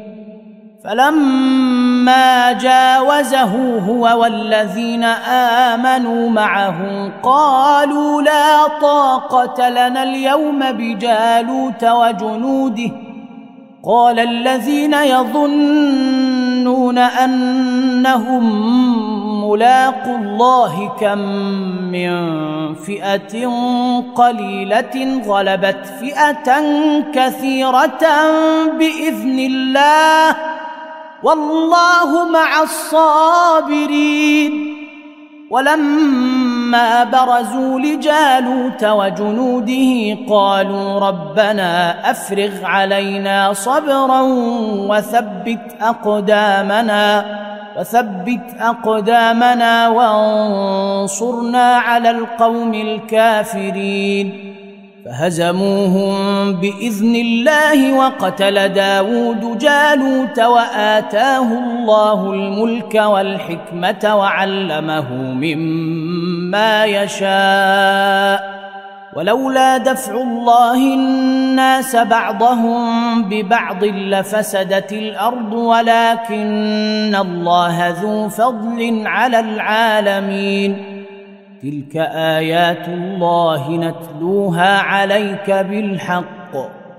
فلما جاوزه هو والذين آمنوا معه قالوا لا طاقة لنا اليوم بجالوت وجنوده قال الذين يظنون أنهم ملاقوا الله كم من فئة قليلة غلبت فئة كثيرة بإذن الله والله مع الصابرين ولما برزوا لجالوت وجنوده قالوا ربنا أفرغ علينا صبرا وثبت أقدامنا وثبت أقدامنا وانصرنا على القوم الكافرين فهزموهم بإذن الله وقتل داود جالوت وآتاه الله الملك والحكمة وعلمه مما يشاء ولولا دفع الله الناس بعضهم ببعض لفسدت الأرض ولكن الله ذو فضل على العالمين تلك آيات الله نتلوها عليك بالحق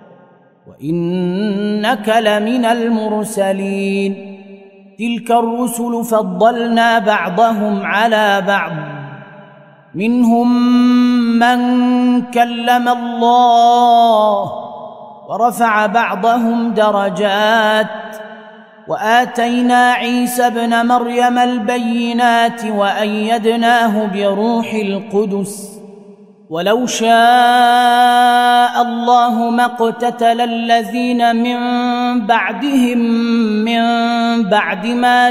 وإنك لمن المرسلين تلك الرسل فضلنا بعضهم على بعض منهم من كلم الله ورفع بعضهم درجات وآتينا عيسى ابن مريم البينات وأيدناه بروح القدس ولو شاء الله ما اقتتل الذين من بعدهم من بعد ما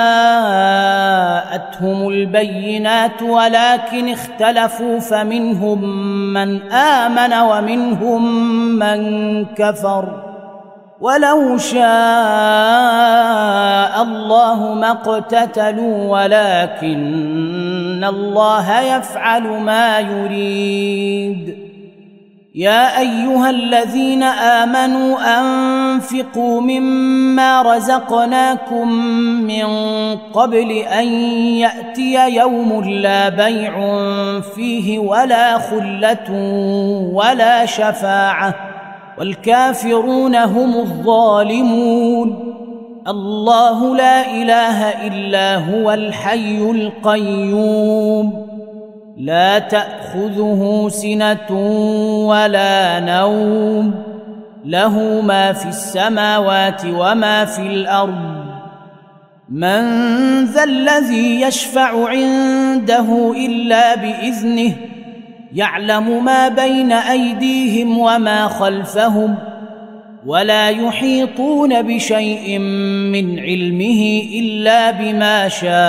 جاءتهم البينات ولكن اختلفوا فمنهم من آمن ومنهم من كفر ولو شاء الله ما اقتتلوا ولكن الله يفعل ما يريد يا أيها الذين آمنوا أنفقوا مما رزقناكم من قبل أن يأتي يوم لا بيع فيه ولا خلة ولا شفاعة والكافرون هم الظالمون الله لا إله إلا هو الحي القيوم لا تأخذه سنة ولا نوم له ما في السماوات وما في الأرض من ذا الذي يشفع عنده إلا بإذنه يعلم ما بين أيديهم وما خلفهم ولا يحيطون بشيء من علمه إلا بما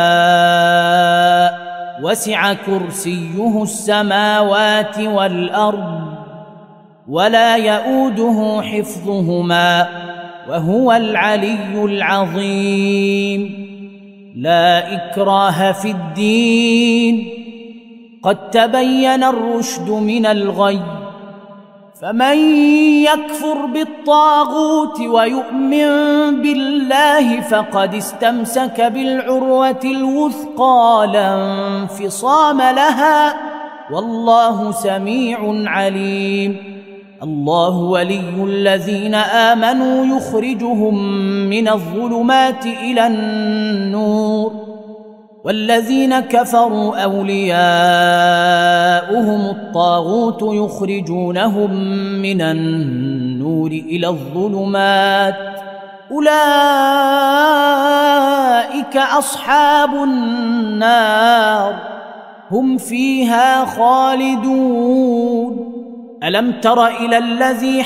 شاء وسع كرسيه السماوات والأرض ولا يؤوده حفظهما وهو العلي العظيم لا إكراه في الدين قد تبين الرشد من الغي فمن يكفر بالطاغوت ويؤمن بالله فقد استمسك بالعروة الوثقى لا انفصام لها والله سميع عليم. الله ولي الذين آمنوا يخرجهم من الظلمات إلى النور والذين كفروا أولياؤهم الطاغوت يخرجونهم من النور إلى الظلمات أولئك أصحاب النار هم فيها خالدون. ألم تر إلى الذي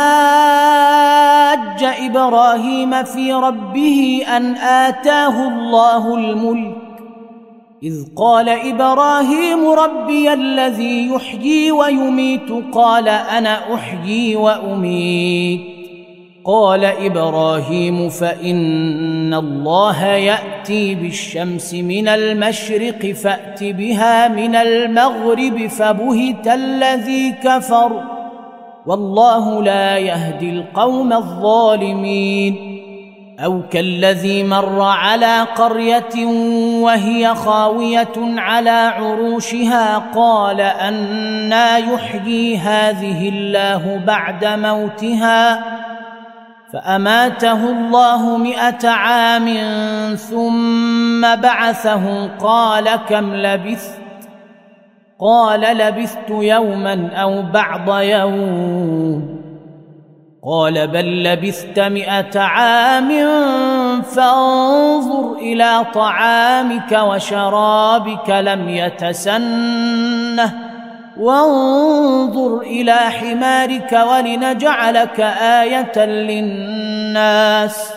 حاج إبراهيم في ربه أن آتاه الله الملك إذ قال إبراهيم ربي الذي يحيي ويميت قال أنا أحيي وأميت قال إبراهيم فإن الله يأتي بالشمس من المشرق فأت بها من المغرب فبهت الذي كفر والله لا يهدي القوم الظالمين. أو كالذي مر على قرية وهي خاوية على عروشها قال أنى يحيي هذه الله بعد موتها فأماته الله مئة عام ثم بعثه قال كم لبثت قال لبثت يوما أو بعض يوم قال بل لبثت مئة عام فانظر إلى طعامك وشرابك لم يتسنه وانظر إلى حمارك ولنجعلك آية للناس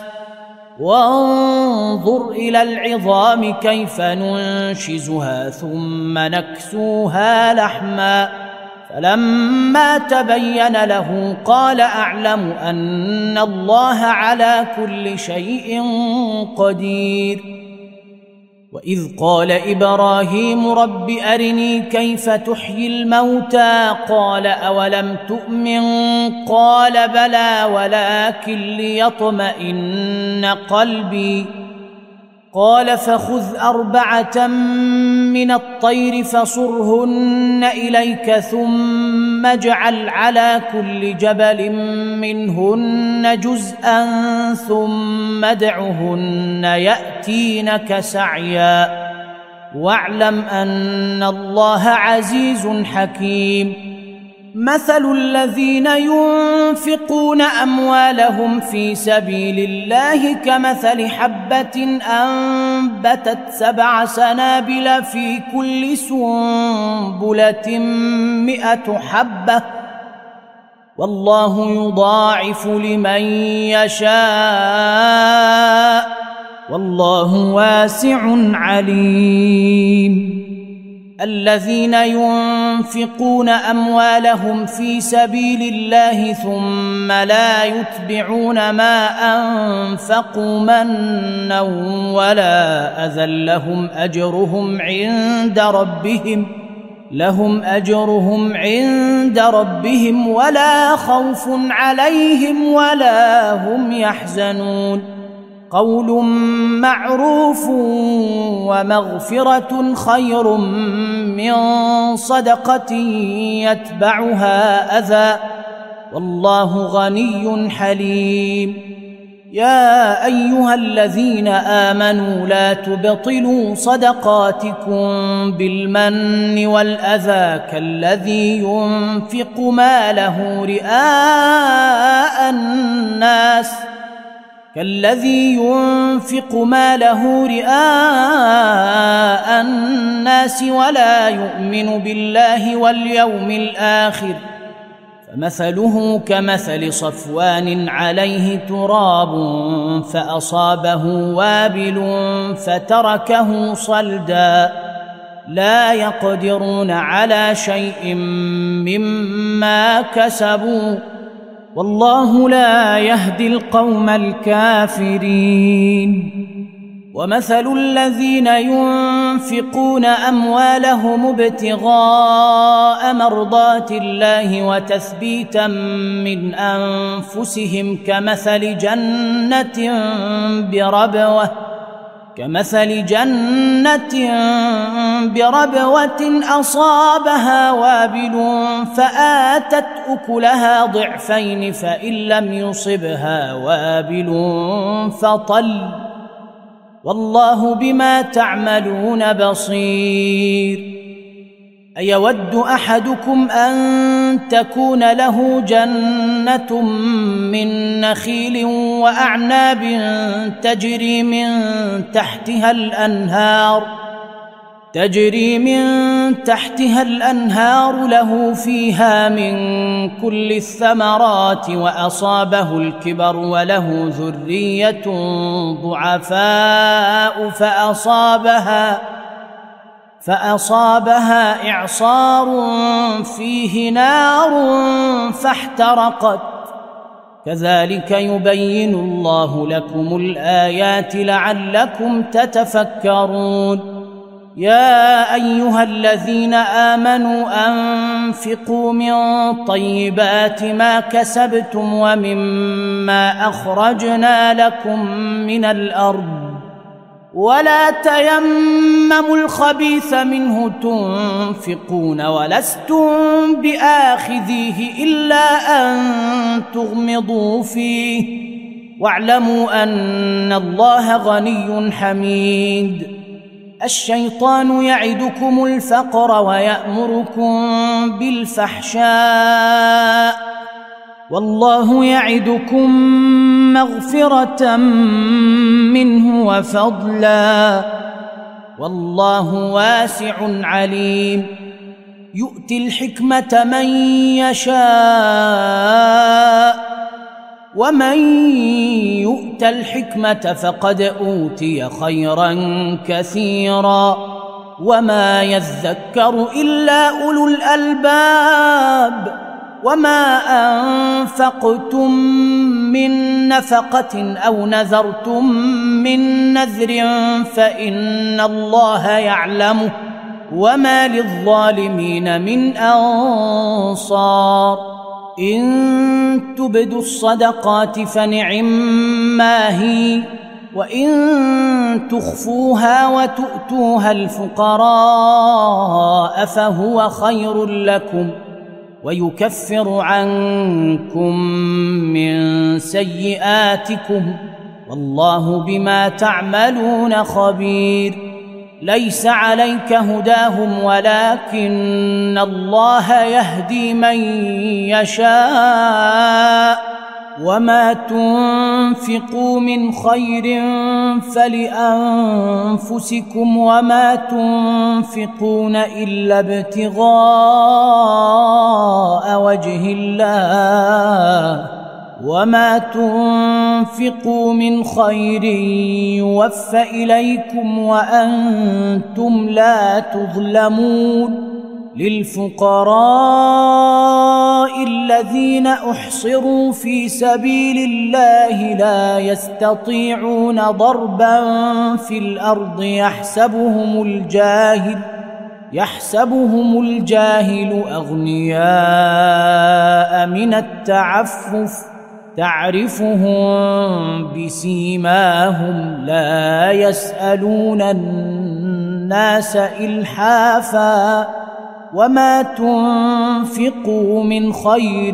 وانظر إلى العظام كيف ننشزها ثم نكسوها لحما فلما تبين له قال أعلم أن الله على كل شيء قدير. وإذ قال إبراهيم رب أرني كيف تحيي الموتى قال أولم تؤمن قال بلى ولكن ليطمئن قلبي قال فخذ أربعة من الطير فصرهن إليك ثم اجعل على كل جبل منهن جزءا ثم ادعهن يأتينك سعيا واعلم أن الله عزيز حكيم. مثل الذين ينفقون أموالهم في سبيل الله كمثل حبة أنبتت سبع سنابل في كل سنبلة مئة حبة والله يضاعف لمن يشاء والله واسع عليم. الذين ينفقون أموالهم في سبيل الله ثم لا يتبعون ما أنفقوا منا ولا أذى لهم أجرهم عند ربهم لهم أجرهم عند ربهم ولا خوف عليهم ولا هم يحزنون. قول معروف ومغفرة خير من صدقة يتبعها أذى والله غني حليم. يا أيها الذين آمنوا لا تبطلوا صدقاتكم بالمن والأذى كالذي ينفق ماله رئاء الناس كالذي ينفق ماله رئاء الناس ولا يؤمن بالله واليوم الآخر فمثله كمثل صفوان عليه تراب فأصابه وابل فتركه صلدا لا يقدرون على شيء مما كسبوا والله لا يهدي القوم الكافرين. ومثل الذين ينفقون ينفقون أموالهم ابتغاء مرضات الله وتثبيتا من أنفسهم كمثل جنة بربوة كمثل جنة بربوة أصابها وابل فآتت أكلها ضعفين فإن لم يصبها وابل فطل والله بما تعملون بصير. أيود أحدكم أن تكون له جنة من نخيل وأعناب تجري من تحتها الأنهار تجري من تحتها الأنهار له فيها من كل الثمرات وأصابه الكبر وله ذرية ضعفاء فأصابها فأصابها إعصار فيه نار فاحترقت كذلك يبين الله لكم الآيات لعلكم تتفكرون. يا أيها الذين آمنوا أنفقوا من طيبات ما كسبتم ومما أخرجنا لكم من الأرض ولا تيمموا الخبيث منه تنفقون ولستم بآخذيه إلا أن تغمضوا فيه واعلموا أن الله غني حميد. الشيطان يعدكم الفقر ويأمركم بالفحشاء والله يعدكم مغفرة منه وفضلا والله واسع عليم. يؤتي الحكمة من يشاء ومن يؤت الحكمة فقد أوتي خيرا كثيرا وما يذكر إلا أولو الألباب. وما أنفقتم من نفقة أو نذرتم من نذر فإن الله يعلمه وما للظالمين من أنصار. إن تبدوا الصدقات فنعما هي وإن تخفوها وتؤتوها الفقراء فهو خير لكم ويكفر عنكم من سيئاتكم والله بما تعملون خبير. ليس عليك هداهم ولكن الله يهدي من يشاء وما تنفقوا من خير فلأنفسكم وما تنفقون إلا ابتغاء وجه الله وما تنفقوا من خير يوفى إليكم وأنتم لا تظلمون. للفقراء الذين أحصروا في سبيل الله لا يستطيعون ضربا في الأرض يحسبهم الجاهل يحسبهم الجاهل أغنياء من التعفف تعرفهم بسيماهم لا يسألون الناس إلحافا وما تنفقوا من خير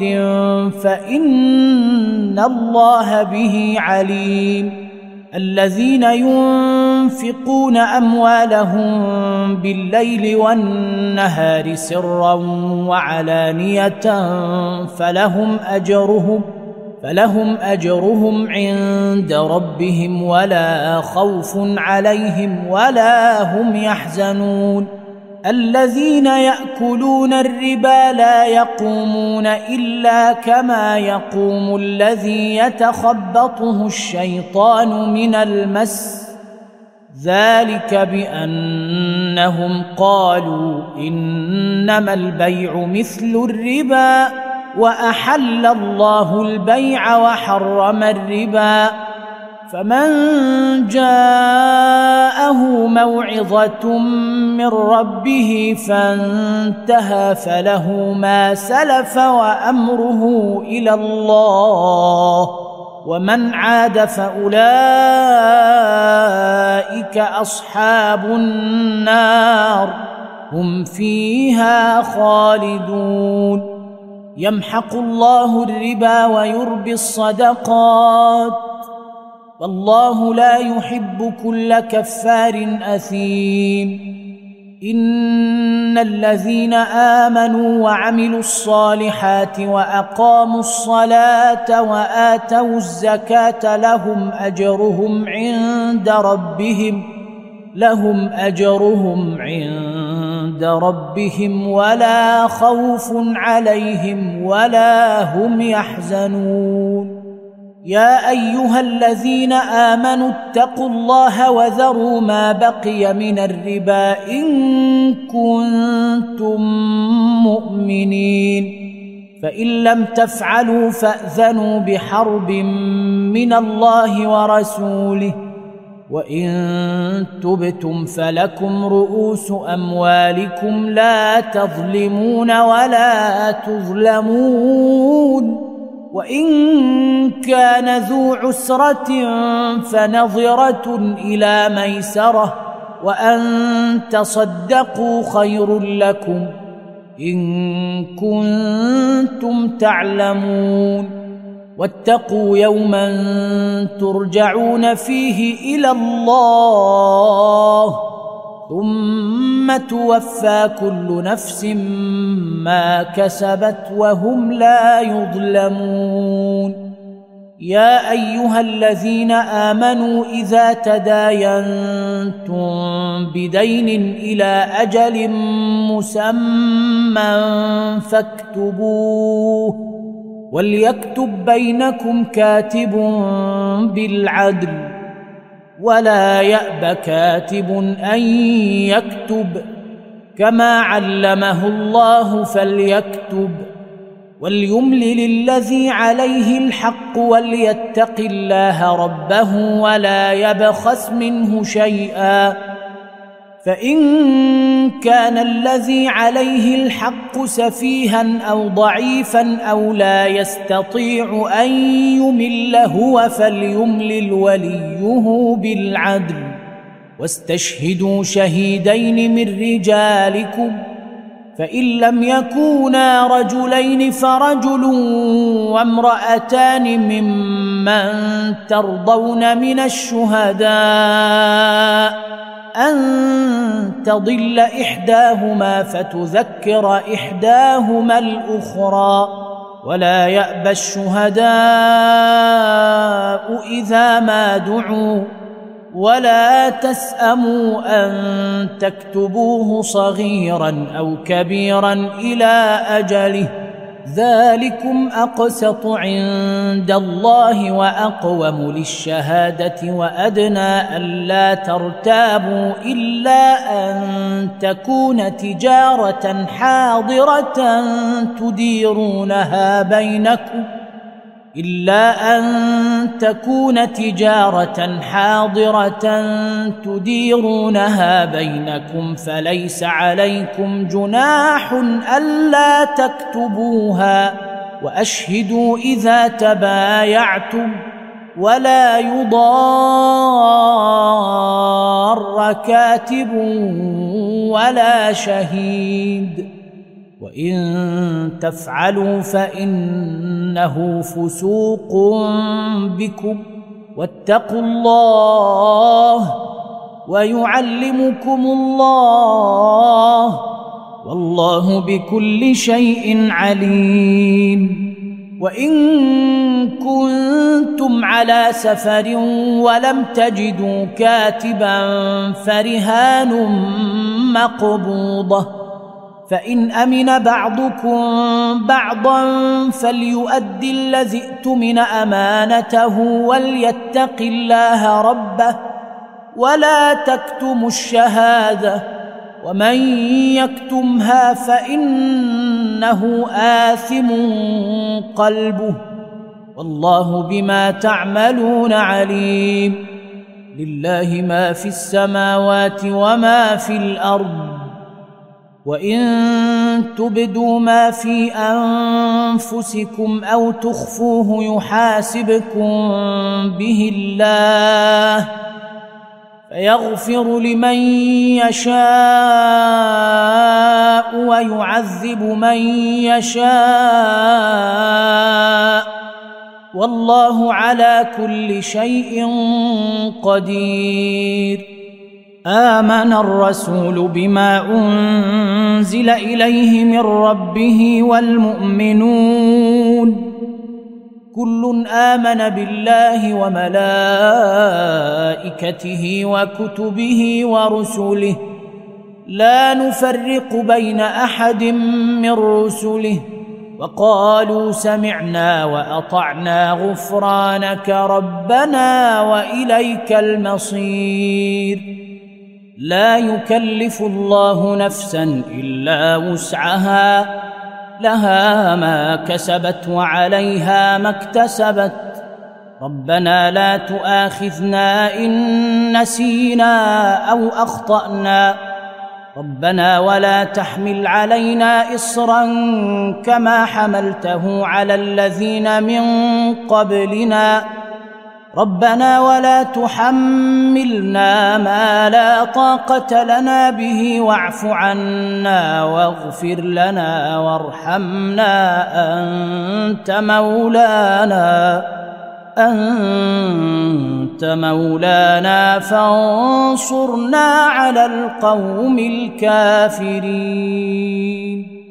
فإن الله به عليم. الذين ينفقون أموالهم بالليل والنهار سرا وعلانية فلهم أجرهم فلهم أجرهم عند ربهم ولا خوف عليهم ولا هم يحزنون. الذين يأكلون الربا لا يقومون إلا كما يقوم الذي يتخبطه الشيطان من المس ذلك بأنهم قالوا إنما البيع مثل الربا وأحل الله البيع وحرم الربا فمن جاءه موعظة من ربه فانتهى فله ما سلف وأمره إلى الله، ومن عاد فأولئك أصحاب النار هم فيها خالدون. يمحق الله الربا ويربي الصدقات والله لا يحب كل كفار أثيم. إن الذين آمنوا وعملوا الصالحات وأقاموا الصلاة وآتوا الزكاة لهم أجرهم عند ربهم لهم أجرهم عند ربهم ولا خوف عليهم ولا هم يحزنون. يا أيها الذين آمنوا اتقوا الله وذروا ما بقي من الربا إن كنتم مؤمنين، فإن لم تفعلوا فأذنوا بحرب من الله ورسوله، وإن تبتم فلكم رؤوس أموالكم لا تظلمون ولا تظلمون. وإن كان ذو عسرة فنظرة إلى ميسرة وأن تصدقوا خير لكم إن كنتم تعلمون. واتقوا يوما ترجعون فيه إلى الله ثم توفى كل نفس ما كسبت وهم لا يظلمون. يا أيها الذين آمنوا إذا تداينتم بدين إلى أجل مسمى فاكتبوه، وليكتب بينكم كاتب بالعدل ولا يأب كاتب أن يكتب كما علمه الله فليكتب، وليملل الذي عليه الحق وليتق الله ربه ولا يبخس منه شيئا، فإن كان الذي عليه الحق سفيها أو ضعيفا أو لا يستطيع أن يمل هو فليملل وليه بالعدل، واستشهدوا شهيدين من رجالكم، فإن لم يكونا رجلين فرجل وامرأتان ممن ترضون من الشهداء أن تضل إحداهما فتذكر إحداهما الأخرى، ولا يأبى الشهداء إذا ما دعوا، ولا تسأموا أن تكتبوه صغيرا أو كبيرا إلى أجله، ذلكم أقسط عند الله وأقوم للشهادة وأدنى ألا ترتابوا إلا أن تكون تجارة حاضرة تديرونها بينكم إلا أن تكون تجارة حاضرة تديرونها بينكم فليس عليكم جناح ألا تكتبوها، وأشهدوا إذا تبايعتم، ولا يضار كاتب ولا شهيد، وإن تفعلوا فإنه فسوق بكم، واتقوا الله ويعلمكم الله والله بكل شيء عليم. وإن كنتم على سفر ولم تجدوا كاتبا فرهان مقبوضة، فإن أمن بعضكم بعضا فليؤدي الذي ائتمن أمانته وليتق الله ربه ولا تكتموا الشهادة، ومن يكتمها فإنه آثم قلبه والله بما تعملون عليم. لله ما في السماوات وما في الأرض، وإن تبدوا ما في أنفسكم أو تخفوه يحاسبكم به الله، فيغفر لمن يشاء ويعذب من يشاء، والله على كل شيء قدير. آمن الرسول بما أنزل إليه من ربه والمؤمنون كل آمن بالله وملائكته وكتبه ورسله لا نفرق بين أحد من رسله، وقالوا سمعنا وأطعنا غفرانك ربنا وإليك المصير. لا يكلف الله نفسا إلا وسعها، لها ما كسبت وعليها ما اكتسبت. ربنا لا تؤاخذنا إن نسينا أو أخطأنا، ربنا ولا تحمل علينا إصرا كما حملته على الذين من قبلنا، ربنا ولا تحملنا ما لا طاقة لنا به واعف عنا واغفر لنا وارحمنا أنت مولانا أنت مولانا فانصرنا على القوم الكافرين.